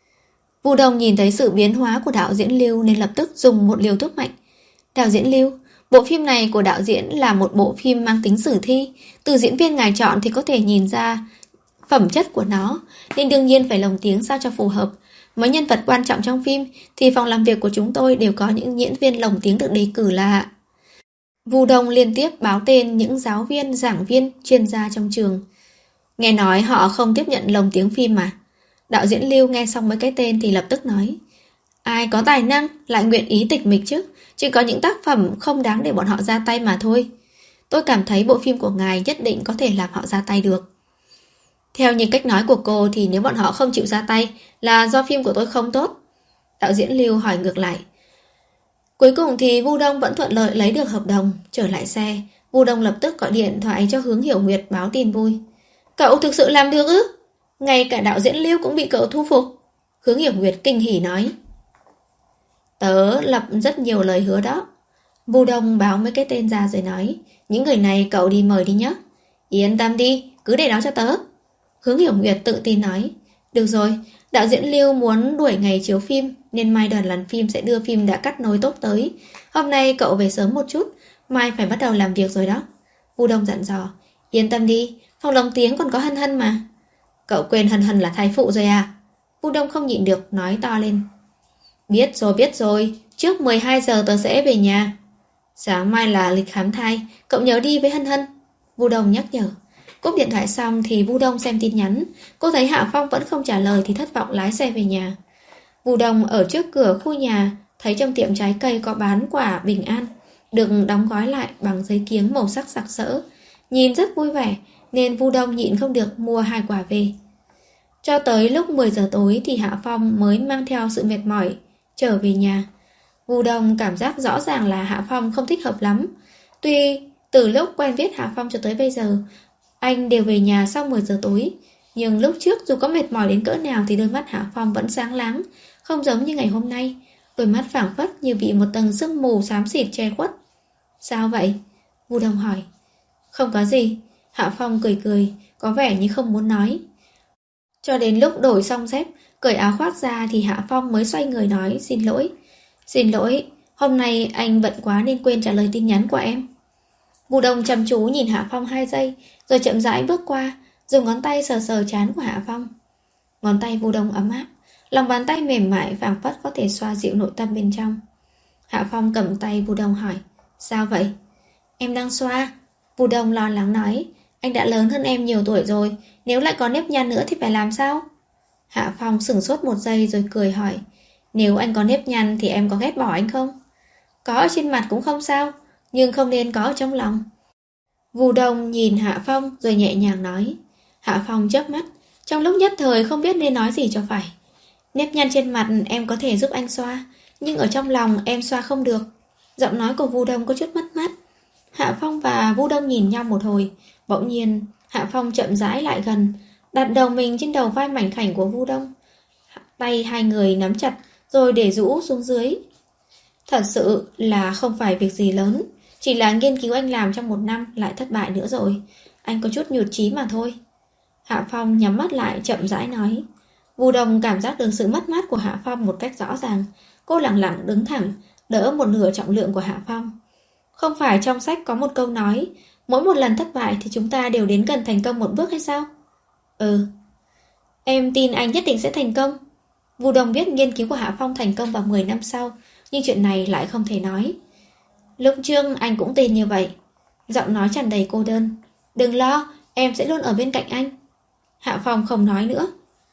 Vu Đông nhìn thấy sự biến hóa của đạo diễn Lưu nên lập tức dùng một liều thuốc mạnh. Đạo diễn Lưu, bộ phim này của đạo diễn là một bộ phim mang tính sử thi. Từ diễn viên ngài chọn thì có thể nhìn ra phẩm chất của nó, nên đương nhiên phải lồng tiếng sao cho phù hợp. Mấy nhân vật quan trọng trong phim thì phòng làm việc của chúng tôi đều có những diễn viên lồng tiếng được đề cử là... Vu Đông liên tiếp báo tên những giáo viên, giảng viên, chuyên gia trong trường. Nghe nói họ không tiếp nhận lồng tiếng phim mà. Đạo diễn Lưu nghe xong mấy cái tên thì lập tức nói. Ai có tài năng lại nguyện ý tịch mịch chứ. Chỉ có những tác phẩm không đáng để bọn họ ra tay mà thôi. Tôi cảm thấy bộ phim của ngài nhất định có thể làm họ ra tay được. Theo như cách nói của cô thì nếu bọn họ không chịu ra tay là do phim của tôi không tốt. Đạo diễn Lưu hỏi ngược lại. Cuối cùng thì Vu Đông vẫn thuận lợi lấy được hợp đồng. Trở lại xe, Vu Đông lập tức gọi điện thoại cho Hướng Hiểu Nguyệt báo tin vui. Cậu thực sự làm được ư? Ngay cả đạo diễn Lưu cũng bị cậu thu phục. Hướng Hiểu Nguyệt kinh hỉ nói. Tớ lập rất nhiều lời hứa đó. Vu Đông báo mấy cái tên ra rồi nói. Những người này cậu đi mời đi nhé. Yên tâm đi, cứ để đó cho tớ. Hướng Hiểu Nguyệt tự tin nói. Được rồi, đạo diễn Lưu muốn đuổi ngày chiếu phim nên mai đoàn làm phim sẽ đưa phim đã cắt nối tốt tới. Hôm nay cậu về sớm một chút, mai phải bắt đầu làm việc rồi đó. Vu Đông dặn dò. Yên tâm đi, phòng lồng tiếng còn có Hân Hân mà. Cậu quên Hân Hân là thai phụ rồi à? Vu Đông không nhịn được nói to lên. Biết rồi biết rồi, trước mười hai giờ tớ sẽ về nhà. Sáng mai là lịch khám thai, cậu nhớ đi với Hân Hân. Vu Đông nhắc nhở. Cúp điện thoại xong thì Vu Đông xem tin nhắn. Cô thấy Hạ Phong vẫn không trả lời thì thất vọng lái xe về nhà. Vu Đông ở trước cửa khu nhà thấy trong tiệm trái cây có bán quả bình an, được đóng gói lại bằng giấy kiếng màu sắc sặc sỡ. Nhìn rất vui vẻ nên Vu Đông nhịn không được mua hai quả về. Cho tới lúc mười giờ tối thì Hạ Phong mới mang theo sự mệt mỏi trở về nhà. Vu Đông cảm giác rõ ràng là Hạ Phong không thích hợp lắm. Tuy từ lúc quen biết Hạ Phong cho tới bây giờ anh đều về nhà sau mười giờ tối, nhưng lúc trước dù có mệt mỏi đến cỡ nào thì đôi mắt Hạ Phong vẫn sáng láng, không giống như ngày hôm nay. Đôi mắt phảng phất như bị một tầng sương mù xám xịt che khuất. Sao vậy? Vu Đông hỏi. Không có gì. Hạ Phong cười cười, có vẻ như không muốn nói. Cho đến lúc đổi xong dép, cởi áo khoác ra thì Hạ Phong mới xoay người nói xin lỗi. Xin lỗi, hôm nay anh bận quá nên quên trả lời tin nhắn của em. Vu Đông chăm chú nhìn Hạ Phong hai giây, rồi chậm rãi bước qua, dùng ngón tay sờ sờ trán của Hạ Phong. Ngón tay Vu Đông ấm áp, lòng bàn tay mềm mại phảng phất có thể xoa dịu nội tâm bên trong. Hạ Phong cầm tay Vu Đông hỏi, sao vậy? Em đang xoa. Vu Đông lo lắng nói, anh đã lớn hơn em nhiều tuổi rồi, nếu lại có nếp nhăn nữa thì phải làm sao? Hạ Phong sửng sốt một giây rồi cười hỏi, nếu anh có nếp nhăn thì em có ghét bỏ anh không? Có ở trên mặt cũng không sao, nhưng không nên có ở trong lòng. Vu Đông nhìn Hạ Phong rồi nhẹ nhàng nói. Hạ Phong chớp mắt, trong lúc nhất thời không biết nên nói gì cho phải. Nếp nhăn trên mặt em có thể giúp anh xoa, nhưng ở trong lòng em xoa không được. Giọng nói của Vu Đông có chút mất mát. Hạ Phong và Vu Đông nhìn nhau một hồi, bỗng nhiên Hạ Phong chậm rãi lại gần, đặt đầu mình trên đầu vai mảnh khảnh của Vu Đông. Tay hai người nắm chặt rồi để rũ xuống dưới. Thật sự là không phải việc gì lớn, chỉ là nghiên cứu anh làm trong một năm lại thất bại nữa rồi. Anh có chút nhụt chí mà thôi. Hạ Phong nhắm mắt lại chậm rãi nói. Vu Đông cảm giác được sự mất mát của Hạ Phong một cách rõ ràng. Cô lặng lặng đứng thẳng, đỡ một nửa trọng lượng của Hạ Phong. Không phải trong sách có một câu nói, mỗi một lần thất bại thì chúng ta đều đến gần thành công một bước hay sao? Ừ. Em tin anh nhất định sẽ thành công. Vu Đông biết nghiên cứu của Hạ Phong thành công vào mười năm sau, nhưng chuyện này lại không thể nói. Lúc trước anh cũng tin như vậy. Giọng nói tràn đầy cô đơn. Đừng lo, em sẽ luôn ở bên cạnh anh. Hạ Phong không nói nữa.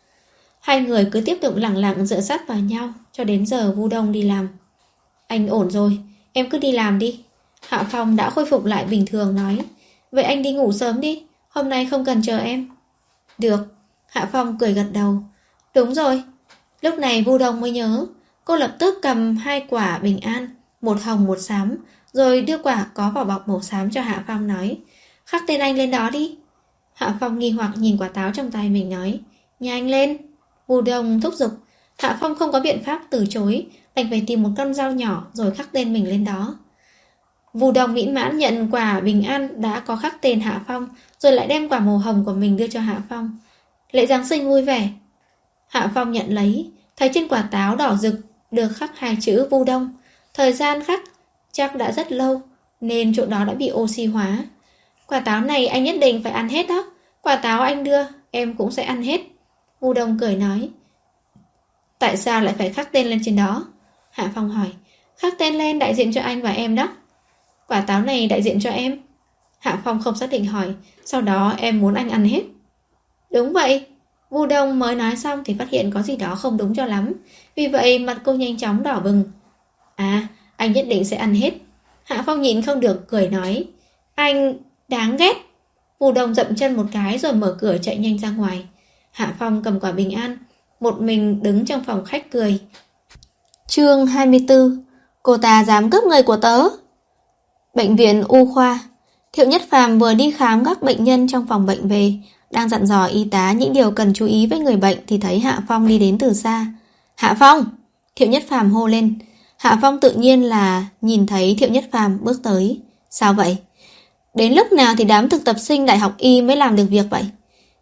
Hai người cứ tiếp tục lặng lặng dựa sát vào nhau cho đến giờ Vu Đông đi làm. Anh ổn rồi, em cứ đi làm đi. Hạ Phong đã khôi phục lại bình thường nói. Vậy anh đi ngủ sớm đi, hôm nay không cần chờ em. Được. Hạ Phong cười gật đầu. Đúng rồi. Lúc này Vu Đông mới nhớ. Cô lập tức cầm hai quả bình an, một hồng một xám, rồi đưa quả có vỏ bọc màu xám cho Hạ Phong nói. Khắc tên anh lên đó đi. Hạ Phong nghi hoặc nhìn quả táo trong tay mình nói. Nhanh lên. Vu Đông thúc giục. Hạ Phong không có biện pháp từ chối, đành phải tìm một con dao nhỏ rồi khắc tên mình lên đó. Vu Đông mỹ mãn nhận quả bình an đã có khắc tên Hạ Phong, rồi lại đem quả màu hồng của mình đưa cho Hạ Phong. Lễ Giáng sinh vui vẻ. Hạ Phong nhận lấy, thấy trên quả táo đỏ rực được khắc hai chữ Vu Đông. Thời gian khắc chắc đã rất lâu, nên chỗ đó đã bị oxy hóa. Quả táo này anh nhất định phải ăn hết đó. Quả táo anh đưa, em cũng sẽ ăn hết. Vu Đông cười nói. Tại sao lại phải khắc tên lên trên đó? Hạ Phong hỏi. Khắc tên lên đại diện cho anh và em đó. Quả táo này đại diện cho em. Hạ Phong không xác định hỏi. Sau đó em muốn anh ăn hết. Đúng vậy. Vu Đông mới nói xong thì phát hiện có gì đó không đúng cho lắm. Vì vậy mặt cô nhanh chóng đỏ bừng. À, anh nhất định sẽ ăn hết. Hạ Phong nhịn không được cười nói. Anh đáng ghét. Vu Đông dậm chân một cái rồi mở cửa chạy nhanh ra ngoài. Hạ Phong cầm quả bình an, một mình đứng trong phòng khách cười. Chương hai mươi tư. Cô ta dám cướp người của tớ. Bệnh viện U Khoa. Thiệu Nhất Phàm vừa đi khám các bệnh nhân trong phòng bệnh về, đang dặn dò y tá những điều cần chú ý với người bệnh thì thấy Hạ Phong đi đến từ xa. Hạ Phong! Thiệu Nhất Phàm hô lên. Hạ Phong tự nhiên là nhìn thấy Thiệu Nhất Phàm bước tới. Sao vậy? Đến lúc nào thì đám thực tập sinh đại học y mới làm được việc vậy?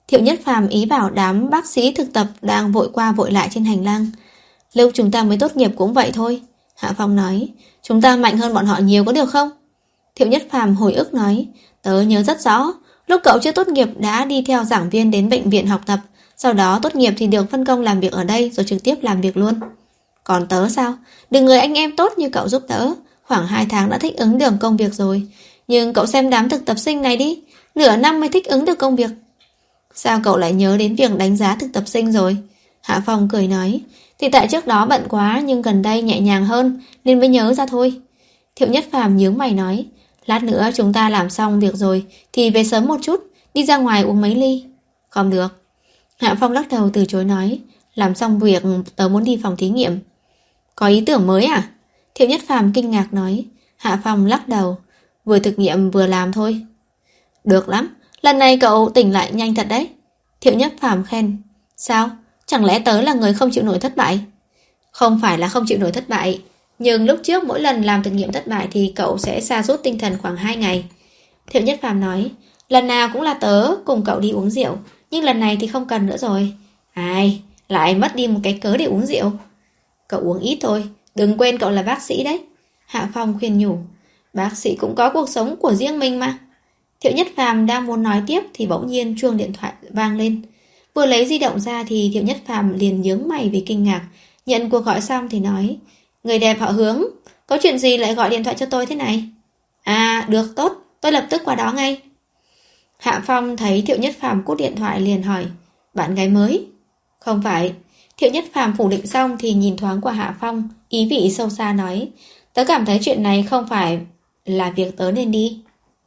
Thiệu Nhất Phàm ý bảo đám bác sĩ thực tập đang vội qua vội lại trên hành lang. Lúc chúng ta mới tốt nghiệp cũng vậy thôi. Hạ Phong nói, chúng ta mạnh hơn bọn họ nhiều có được không? Thiệu Nhất Phàm hồi ức nói, tớ nhớ rất rõ, lúc cậu chưa tốt nghiệp đã đi theo giảng viên đến bệnh viện học tập, sau đó tốt nghiệp thì được phân công làm việc ở đây rồi trực tiếp làm việc luôn. Còn tớ sao? Đừng người anh em tốt như cậu giúp tớ, khoảng hai tháng đã thích ứng được công việc rồi. Nhưng cậu xem đám thực tập sinh này đi, nửa năm mới thích ứng được công việc. Sao cậu lại nhớ đến việc đánh giá thực tập sinh rồi? Hạ Phong cười nói, thì tại trước đó bận quá nhưng gần đây nhẹ nhàng hơn nên mới nhớ ra thôi. Thiệu Nhất Phàm nhướng mày nói, lát nữa chúng ta làm xong việc rồi thì về sớm một chút, đi ra ngoài uống mấy ly. Không được. Hạ Phong lắc đầu từ chối nói, làm xong việc tớ muốn đi phòng thí nghiệm. Có ý tưởng mới à? Thiệu Nhất Phàm kinh ngạc nói. Hạ Phong lắc đầu, vừa thực nghiệm vừa làm thôi. Được lắm, lần này cậu tỉnh lại nhanh thật đấy. Thiệu Nhất Phàm khen. Sao? Chẳng lẽ tớ là người không chịu nổi thất bại? Không phải là không chịu nổi thất bại, nhưng lúc trước mỗi lần làm thực nghiệm thất bại thì cậu sẽ sa sút tinh thần khoảng hai ngày. Thiệu Nhất Phàm nói, lần nào cũng là tớ cùng cậu đi uống rượu, nhưng lần này thì không cần nữa rồi. Ai, lại mất đi một cái cớ để uống rượu. Cậu uống ít thôi, đừng quên cậu là bác sĩ đấy. Hạ Phong khuyên nhủ, bác sĩ cũng có cuộc sống của riêng mình mà. Thiệu Nhất Phàm đang muốn nói tiếp thì bỗng nhiên chuông điện thoại vang lên. Vừa lấy di động ra thì Thiệu Nhất Phàm liền nhướng mày vì kinh ngạc. Nhận cuộc gọi xong thì nói, người đẹp họ Hướng, có chuyện gì lại gọi điện thoại cho tôi thế này? À, được, tốt, tôi lập tức qua đó ngay. Hạ Phong thấy Thiệu Nhất Phàm cúp điện thoại liền hỏi, bạn gái mới? Không phải. Thiệu Nhất Phàm phủ định xong thì nhìn thoáng qua Hạ Phong, ý vị sâu xa nói, tớ cảm thấy chuyện này không phải là việc tớ nên đi.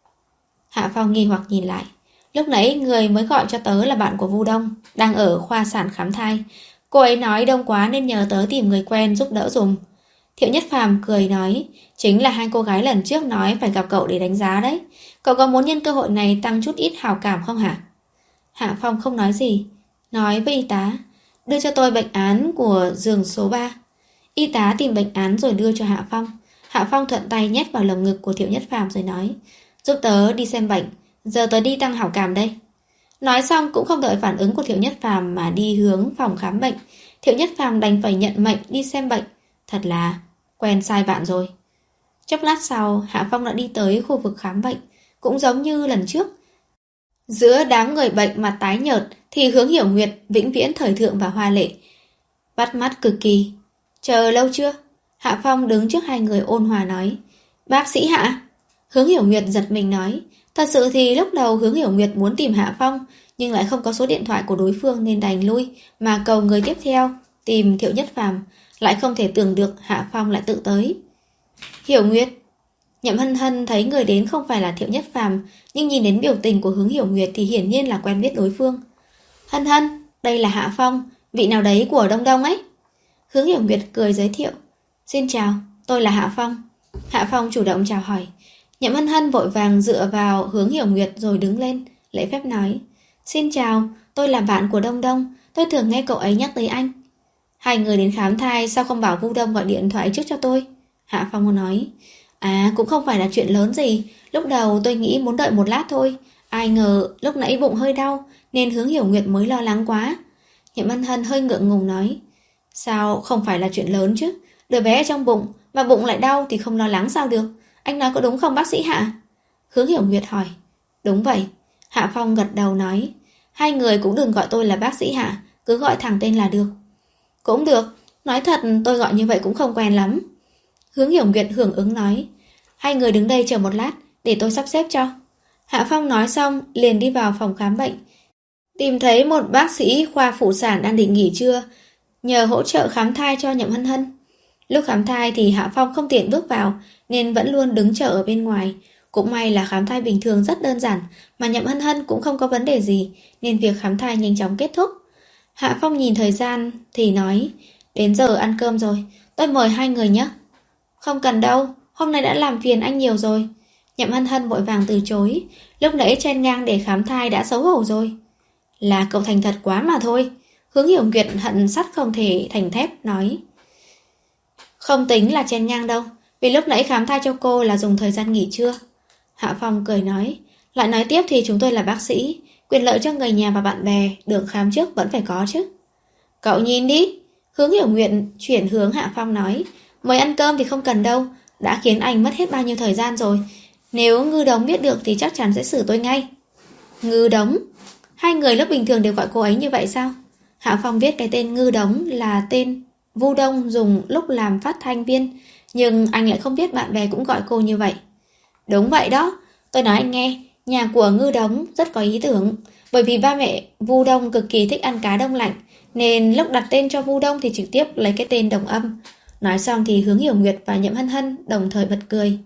Hạ Phong nghi hoặc nhìn lại. Lúc nãy người mới gọi cho tớ là bạn của Vu Đông, đang ở khoa sản khám thai. Cô ấy nói đông quá nên nhờ tớ tìm người quen giúp đỡ dùm. Thiệu Nhất Phàm cười nói, chính là hai cô gái lần trước nói phải gặp cậu để đánh giá đấy. Cậu có muốn nhân cơ hội này tăng chút ít hào cảm không hả? Hạ Phong không nói gì, nói với y tá, đưa cho tôi bệnh án của giường số ba. Y tá tìm bệnh án rồi đưa cho Hạ Phong. Hạ Phong thuận tay nhét vào lồng ngực của Thiệu Nhất Phàm rồi nói, giúp tớ đi xem bệnh, giờ tớ đi tăng hảo cảm đây. Nói xong cũng không đợi phản ứng của Thiệu Nhất Phàm mà đi hướng phòng khám bệnh. Thiệu Nhất Phàm đành phải nhận mệnh đi xem bệnh. Thật là quen sai bạn rồi. Chốc lát sau, Hạ Phong đã đi tới khu vực khám bệnh. Cũng giống như lần trước, giữa đám người bệnh mặt tái nhợt thì Hướng Hiểu Nguyệt vĩnh viễn thời thượng và hoa lệ, bắt mắt cực kỳ. Chờ lâu chưa? Hạ Phong đứng trước hai người ôn hòa nói, bác sĩ Hạ. Hướng Hiểu Nguyệt giật mình nói, thật sự thì lúc đầu Hướng Hiểu Nguyệt muốn tìm Hạ Phong, nhưng lại không có số điện thoại của đối phương nên đành lui, mà cầu người tiếp theo tìm Thiệu Nhất Phàm. Lại không thể tưởng được Hạ Phong lại tự tới. Hiểu Nguyệt. Nhậm Hân Hân thấy người đến không phải là Thiệu Nhất Phàm, nhưng nhìn đến biểu tình của Hướng Hiểu Nguyệt thì hiển nhiên là quen biết đối phương. Hân Hân, đây là Hạ Phong, vị nào đấy của Đông Đông ấy. Hướng Hiểu Nguyệt cười giới thiệu, xin chào, tôi là Hạ Phong. Hạ Phong chủ động chào hỏi. Nhậm Hân Hân vội vàng dựa vào Hướng Hiểu Nguyệt rồi đứng lên, lễ phép nói, xin chào, tôi là bạn của Đông Đông, tôi thường nghe cậu ấy nhắc tới anh. Hai người đến khám thai, sao không bảo Vu Đông gọi điện thoại trước cho tôi? Hạ Phong nói, à cũng không phải là chuyện lớn gì, lúc đầu tôi nghĩ muốn đợi một lát thôi, ai ngờ lúc nãy bụng hơi đau nên Hướng Hiểu Nguyệt mới lo lắng quá. Nhậm Hân Hân hơi ngượng ngùng nói, sao không phải là chuyện lớn chứ, đứa bé trong bụng mà bụng lại đau thì không lo lắng sao được, anh nói có đúng không bác sĩ Hạ? Hướng Hiểu Nguyệt hỏi. Đúng vậy. Hạ Phong gật đầu nói, hai người cũng đừng gọi tôi là bác sĩ Hạ, cứ gọi thẳng tên là được. Cũng được, nói thật tôi gọi như vậy cũng không quen lắm. Hướng Hiểu Nguyệt hưởng ứng nói, hai người đứng đây chờ một lát để tôi sắp xếp cho. Hạ Phong nói xong liền đi vào phòng khám bệnh, tìm thấy một bác sĩ khoa phụ sản đang định nghỉ trưa, nhờ hỗ trợ khám thai cho Nhậm Hân Hân. Lúc khám thai thì Hạ Phong không tiện bước vào nên vẫn luôn đứng chờ ở bên ngoài. Cũng may là khám thai bình thường rất đơn giản, mà Nhậm Hân Hân cũng không có vấn đề gì nên việc khám thai nhanh chóng kết thúc. Hạ Phong nhìn thời gian thì nói, đến giờ ăn cơm rồi, tôi mời hai người nhé. Không cần đâu, hôm nay đã làm phiền anh nhiều rồi. Nhậm Hân Hân vội vàng từ chối, lúc nãy chen ngang để khám thai đã xấu hổ rồi. Là cậu thành thật quá mà thôi. Hướng Hiểu Nguyệt hận sắt không thể thành thép nói, không tính là chen ngang đâu, vì lúc nãy khám thai cho cô là dùng thời gian nghỉ trưa. Hạ Phong cười nói, lại nói tiếp thì chúng tôi là bác sĩ, Quyền lợi cho người nhà và bạn bè, được khám trước vẫn phải có chứ. Cậu nhìn đi. Hướng Hiểu Nguyện chuyển hướng Hạ Phong nói, mời ăn cơm thì không cần đâu, đã khiến anh mất hết bao nhiêu thời gian rồi. Nếu Ngư Đống biết được thì chắc chắn sẽ xử tôi ngay. Ngư Đống? Hai người lớp bình thường đều gọi cô ấy như vậy sao? Hạ Phong biết cái tên Ngư Đống là tên Vu Đông dùng lúc làm phát thanh viên, nhưng anh lại không biết bạn bè cũng gọi cô như vậy. Đúng vậy đó, tôi nói anh nghe, nhà của Ngư Đống rất có ý tưởng, bởi vì ba mẹ Vu Đông cực kỳ thích ăn cá đông lạnh, nên lúc đặt tên cho Vu Đông thì trực tiếp lấy cái tên đồng âm. Nói xong thì Hướng Hiểu Nguyệt và Nhậm Hân Hân đồng thời bật cười.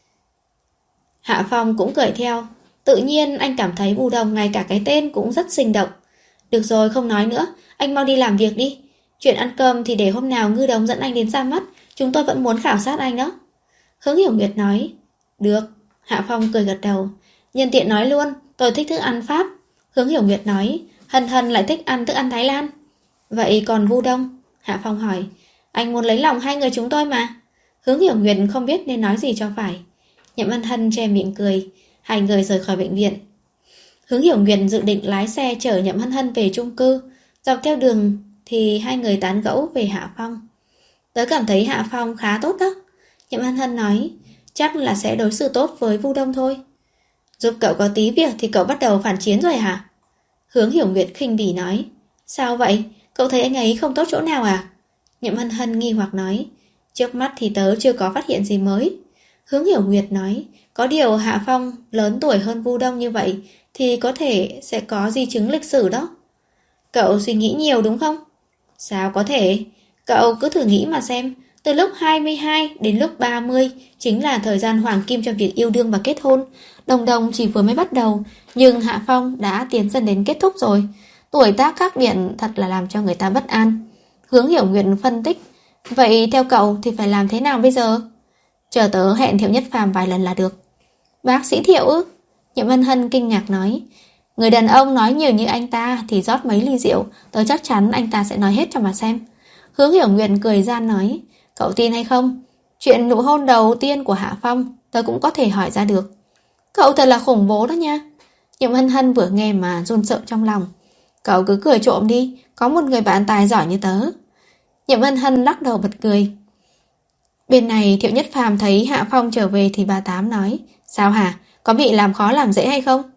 Hạ Phong cũng cười theo. Tự nhiên anh cảm thấy Vu Đông ngay cả cái tên cũng rất sinh động. Được rồi, không nói nữa, anh mau đi làm việc đi. Chuyện ăn cơm thì để hôm nào Ngư Đống dẫn anh đến ra mắt, chúng tôi vẫn muốn khảo sát anh đó. Hướng Hiểu Nguyệt nói. Được. Hạ Phong cười gật đầu. Nhân tiện nói luôn, tôi thích thức ăn Pháp. Hướng Hiểu Nguyệt nói. Hân Hân lại thích ăn thức ăn Thái Lan. Vậy còn Vu Đông? Hạ Phong hỏi. Anh muốn lấy lòng hai người chúng tôi mà. Hướng Hiểu Nguyệt không biết nên nói gì cho phải. Nhậm Hân Hân che miệng cười. Hai người rời khỏi bệnh viện. Hướng Hiểu Nguyệt dự định lái xe chở Nhậm Hân Hân về chung cư. Dọc theo đường thì hai người tán gẫu về Hạ Phong. Tớ cảm thấy Hạ Phong khá tốt đó. Nhậm Hân Hân nói. Chắc là sẽ đối xử tốt với Vu Đông thôi. Giúp cậu có tí việc thì cậu bắt đầu phản chiến rồi hả? Hướng Hiểu Nguyệt khinh bỉ nói. Sao vậy? Cậu thấy anh ấy không tốt chỗ nào à? Nhậm Hân Hân nghi hoặc nói. Trước mắt thì tớ chưa có phát hiện gì mới. Hướng Hiểu Nguyệt nói. Có điều Hạ Phong lớn tuổi hơn Vu Đông như vậy thì có thể sẽ có di chứng lịch sử đó. Cậu suy nghĩ nhiều đúng không? Sao có thể? Cậu cứ thử nghĩ mà xem. Từ lúc hai mươi hai đến lúc ba mươi chính là thời gian hoàng kim cho việc yêu đương và kết hôn. Đồng đồng chỉ vừa mới bắt đầu, nhưng Hạ Phong đã tiến dần đến kết thúc rồi. Tuổi tác khác biệt thật là làm cho người ta bất an. Hướng Hiểu Nguyệt phân tích. Vậy theo cậu thì phải làm thế nào bây giờ? Chờ tớ hẹn Thiệu Nhất Phàm vài lần là được. Bác sĩ Thiệu ư? Nhậm Hân Hân kinh ngạc nói. Người đàn ông nói nhiều như anh ta thì rót mấy ly rượu, tớ chắc chắn anh ta sẽ nói hết cho mà xem. Hướng Hiểu Nguyệt cười gian nói. Cậu tin hay không? Chuyện nụ hôn đầu tiên của Hạ Phong tớ cũng có thể hỏi ra được. Cậu thật là khủng bố đó nha. Nhậm Hân Hân vừa nghe mà run sợ trong lòng. Cậu cứ cười trộm đi, có một người bạn tài giỏi như tớ. Nhậm Hân Hân lắc đầu bật cười. Bên này Thiệu Nhất Phàm thấy Hạ Phong trở về thì bà Tám nói. Sao hả? Có bị làm khó làm dễ hay không?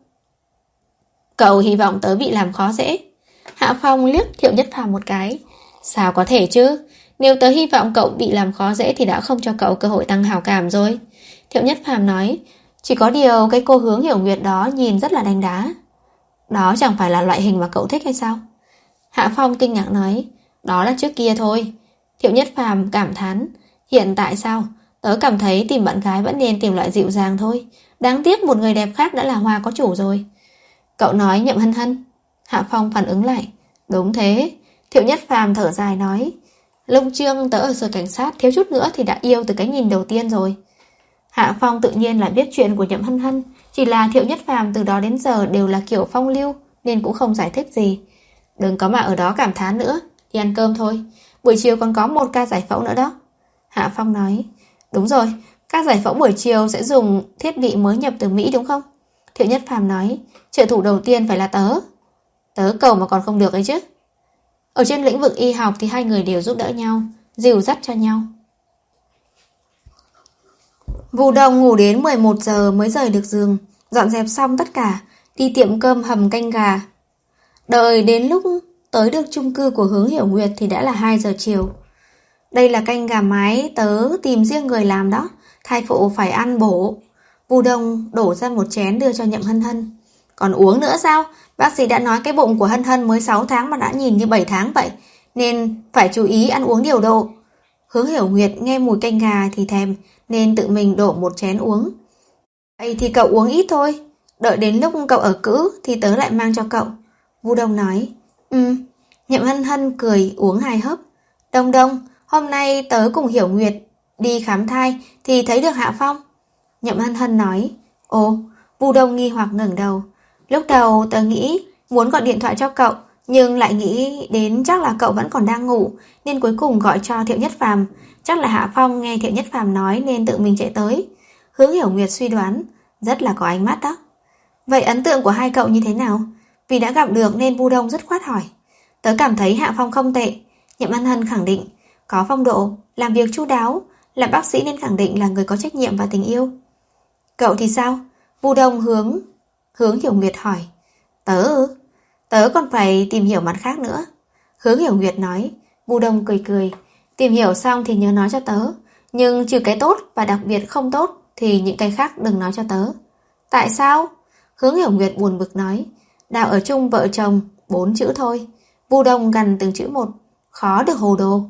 Cậu hy vọng tớ bị làm khó dễ. Hạ Phong liếc Thiệu Nhất Phàm một cái. Sao có thể chứ? Nếu tớ hy vọng cậu bị làm khó dễ thì đã không cho cậu cơ hội tăng hào cảm rồi. Thiệu Nhất Phàm nói. Chỉ có điều cái cô Hướng Hiểu Nguyệt đó nhìn rất là đánh đá. Đó chẳng phải là loại hình mà cậu thích hay sao? Hạ Phong kinh ngạc nói. Đó là trước kia thôi. Thiệu Nhất Phàm cảm thán. Hiện tại sao? Tớ cảm thấy tìm bạn gái vẫn nên tìm loại dịu dàng thôi. Đáng tiếc một người đẹp khác đã là hoa có chủ rồi. Cậu nói Nhậm Hân Hân. Hạ Phong phản ứng lại. Đúng thế. Thiệu Nhất Phàm thở dài nói. Lúc trương tớ ở sở cảnh sát thiếu chút nữa thì đã yêu từ cái nhìn đầu tiên rồi. Hạ Phong tự nhiên là biết chuyện của Nhậm Hân Hân. Chỉ là Thiệu Nhất Phàm từ đó đến giờ đều là kiểu phong lưu nên cũng không giải thích gì. Đừng có mà ở đó cảm thán nữa. Đi ăn cơm thôi. Buổi chiều còn có một ca giải phẫu nữa đó. Hạ Phong nói. Đúng rồi, ca giải phẫu buổi chiều sẽ dùng thiết bị mới nhập từ Mỹ đúng không? Thiệu Nhất Phàm nói. Trợ thủ đầu tiên phải là tớ. Tớ cầu mà còn không được ấy chứ. Ở trên lĩnh vực y học thì hai người đều giúp đỡ nhau, dìu dắt cho nhau. Vu Đông ngủ đến mười một giờ mới rời được giường, dọn dẹp xong tất cả, đi tiệm cơm hầm canh gà. Đợi đến lúc tới được chung cư của Hướng Hiểu Nguyệt thì đã là hai giờ chiều. Đây là canh gà mái tớ tìm riêng người làm đó, thai phụ phải ăn bổ. Vu Đông đổ ra một chén đưa cho Nhậm Hân Hân. Còn uống nữa sao? Bác sĩ đã nói cái bụng của Hân Hân mới sáu tháng mà đã nhìn như bảy tháng vậy, nên phải chú ý ăn uống điều độ. Hướng Hiểu Nguyệt nghe mùi canh gà thì thèm, nên tự mình đổ một chén uống. Vậy thì cậu uống ít thôi, đợi đến lúc cậu ở cữ thì tớ lại mang cho cậu. Vu Đông nói. Ừ. Nhậm Hân Hân cười uống hai hớp. Đông Đông, hôm nay tớ cùng Hiểu Nguyệt đi khám thai thì thấy được Hạ Phong. Nhậm Hân Hân nói. Ồ. Vu Đông nghi hoặc ngẩng đầu. Lúc đầu tớ nghĩ muốn gọi điện thoại cho cậu, nhưng lại nghĩ đến chắc là cậu vẫn còn đang ngủ, nên cuối cùng gọi cho Thiệu Nhất Phàm. Chắc là Hạ Phong nghe Thiệu Nhất Phàm nói nên tự mình chạy tới. Hướng Hiểu Nguyệt suy đoán. Rất là có ánh mắt đó. Vậy ấn tượng của hai cậu như thế nào? Vì đã gặp được nên Vu Đông dứt khoát hỏi. Tớ cảm thấy Hạ Phong không tệ. Nhậm Hân Hân khẳng định, có phong độ, làm việc chu đáo, là bác sĩ nên khẳng định là người có trách nhiệm và tình yêu. Cậu thì sao? Vu Đông hướng Hướng Hiểu Nguyệt hỏi. Tớ ư? Tớ còn phải tìm hiểu mặt khác nữa. Hướng Hiểu Nguyệt nói. Vu Đông cười cười. Tìm hiểu xong thì nhớ nói cho tớ. Nhưng trừ cái tốt và đặc biệt không tốt thì những cái khác đừng nói cho tớ. Tại sao? Hướng Hiểu Nguyệt buồn bực nói. Đạo ở chung vợ chồng, bốn chữ thôi. Vu Đông gằn từng chữ một. Khó được hồ đồ.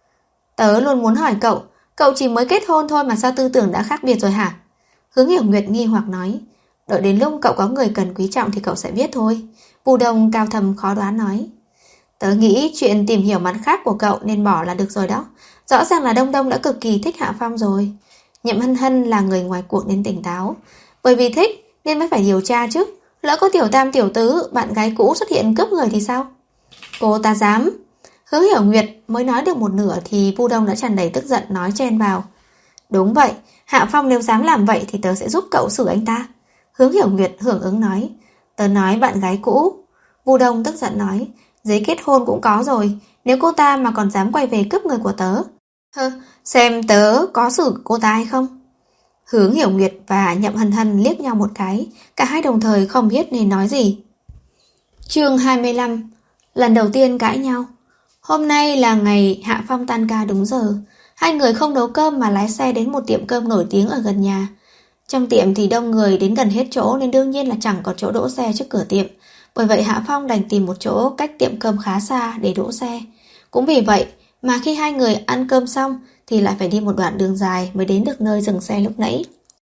Tớ luôn muốn hỏi cậu, cậu chỉ mới kết hôn thôi mà sao tư tưởng đã khác biệt rồi hả? Hướng Hiểu Nguyệt nghi hoặc nói. Đợi đến lúc cậu có người cần quý trọng thì cậu sẽ biết thôi. Vu Đông cao thầm khó đoán nói. Tớ nghĩ chuyện tìm hiểu mặt khác của cậu nên bỏ là được rồi đó. Rõ ràng là Đông Đông đã cực kỳ thích Hạ Phong rồi. Nhậm Hân Hân là người ngoài cuộc nên tỉnh táo. Bởi vì thích nên mới phải điều tra chứ. Lỡ có tiểu tam tiểu tứ, bạn gái cũ xuất hiện cướp người thì sao? Cô ta dám. Hướng Hiểu Nguyệt mới nói được một nửa thì Vu Đông đã tràn đầy tức giận nói chen vào. Đúng vậy, Hạ Phong nếu dám làm vậy thì tớ sẽ giúp cậu xử anh ta. Hướng Hiểu Nguyệt hưởng ứng nói. Tớ nói bạn gái cũ. Vu Đông tức giận nói. Giấy kết hôn cũng có rồi. Nếu cô ta mà còn dám quay về cướp người của tớ, hơ, xem tớ có xử cô ta hay không. Hướng Hiểu Nguyệt và Nhậm Hân Hân liếc nhau một cái. Cả hai đồng thời không biết nên nói gì. Chương hai mươi lăm. Lần đầu tiên cãi nhau. Hôm nay là ngày Hạ Phong tan ca đúng giờ. Hai người không nấu cơm mà lái xe đến một tiệm cơm nổi tiếng ở gần nhà. Trong tiệm thì đông người đến gần hết chỗ nên đương nhiên là chẳng có chỗ đỗ xe trước cửa tiệm. Bởi vậy Hạ Phong đành tìm một chỗ cách tiệm cơm khá xa để đỗ xe. Cũng vì vậy mà khi hai người ăn cơm xong thì lại phải đi một đoạn đường dài mới đến được nơi dừng xe lúc nãy.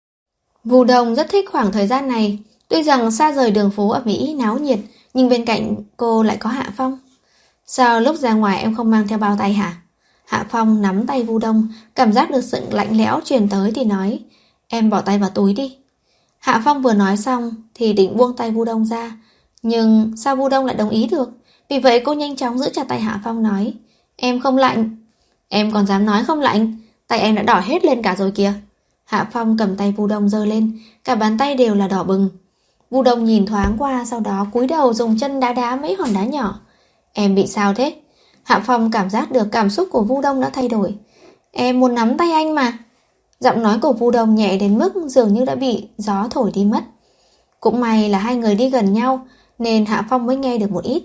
Vu Đông rất thích khoảng thời gian này. Tuy rằng xa rời đường phố ở Mỹ náo nhiệt, nhưng bên cạnh cô lại có Hạ Phong. Sao lúc ra ngoài em không mang theo bao tay hả? Hạ Phong nắm tay Vu Đông, cảm giác được sự lạnh lẽo truyền tới thì nói. Em bỏ tay vào túi đi. Hạ Phong vừa nói xong thì định buông tay Vu Đông ra. Nhưng sao Vu Đông lại đồng ý được? Vì vậy cô nhanh chóng giữ chặt tay Hạ Phong nói. Em không lạnh. Em còn dám nói không lạnh? Tay em đã đỏ hết lên cả rồi kìa. Hạ Phong cầm tay Vu Đông giơ lên, cả bàn tay đều là đỏ bừng. Vu Đông nhìn thoáng qua, sau đó cúi đầu dùng chân đá đá mấy hòn đá nhỏ. Em bị sao thế? Hạ Phong cảm giác được cảm xúc của Vu Đông đã thay đổi. Em muốn nắm tay anh mà. Giọng nói của Vu Đông nhẹ đến mức dường như đã bị gió thổi đi mất. Cũng may là hai người đi gần nhau nên Hạ Phong mới nghe được một ít.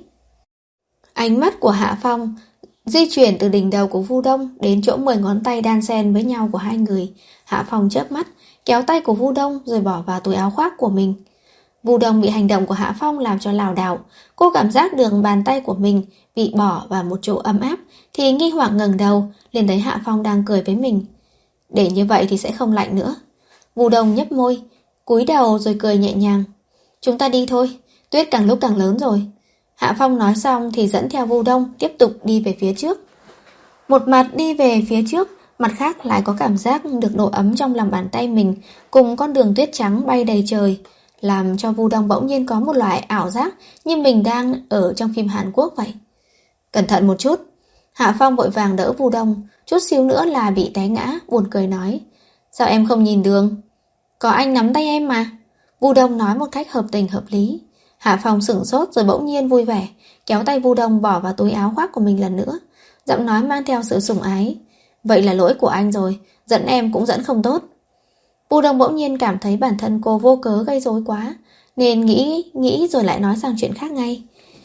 Ánh mắt của Hạ Phong di chuyển từ đỉnh đầu của Vu Đông đến chỗ mười ngón tay đan xen với nhau của hai người. Hạ Phong chớp mắt, kéo tay của Vu Đông rồi bỏ vào túi áo khoác của mình. Vu Đông bị hành động của Hạ Phong làm cho lảo đảo. Cô cảm giác được bàn tay của mình bị bỏ vào một chỗ ấm áp thì nghi hoặc ngẩng đầu, liền thấy Hạ Phong đang cười với mình. Để như vậy thì sẽ không lạnh nữa. Vu Đông nhếch môi, cúi đầu rồi cười nhẹ nhàng. Chúng ta đi thôi, tuyết càng lúc càng lớn rồi. Hạ Phong nói xong thì dẫn theo Vu Đông tiếp tục đi về phía trước. Một mặt đi về phía trước, mặt khác lại có cảm giác được độ ấm trong lòng bàn tay mình cùng con đường tuyết trắng bay đầy trời, làm cho Vu Đông bỗng nhiên có một loại ảo giác như mình đang ở trong phim Hàn Quốc vậy. Cẩn thận một chút. Hạ Phong vội vàng đỡ Vu Đông, chút xíu nữa là bị té ngã, buồn cười nói. Sao em không nhìn đường? Có anh nắm tay em mà. Vu Đông nói một cách hợp tình hợp lý. Hạ Phong sửng sốt rồi bỗng nhiên vui vẻ, kéo tay Vu Đông bỏ vào túi áo khoác của mình lần nữa. Giọng nói mang theo sự sủng ái. Vậy là lỗi của anh rồi, dẫn em cũng dẫn không tốt. Vu Đông bỗng nhiên cảm thấy bản thân cô vô cớ gây rối quá, nên nghĩ nghĩ rồi lại nói sang chuyện khác ngay.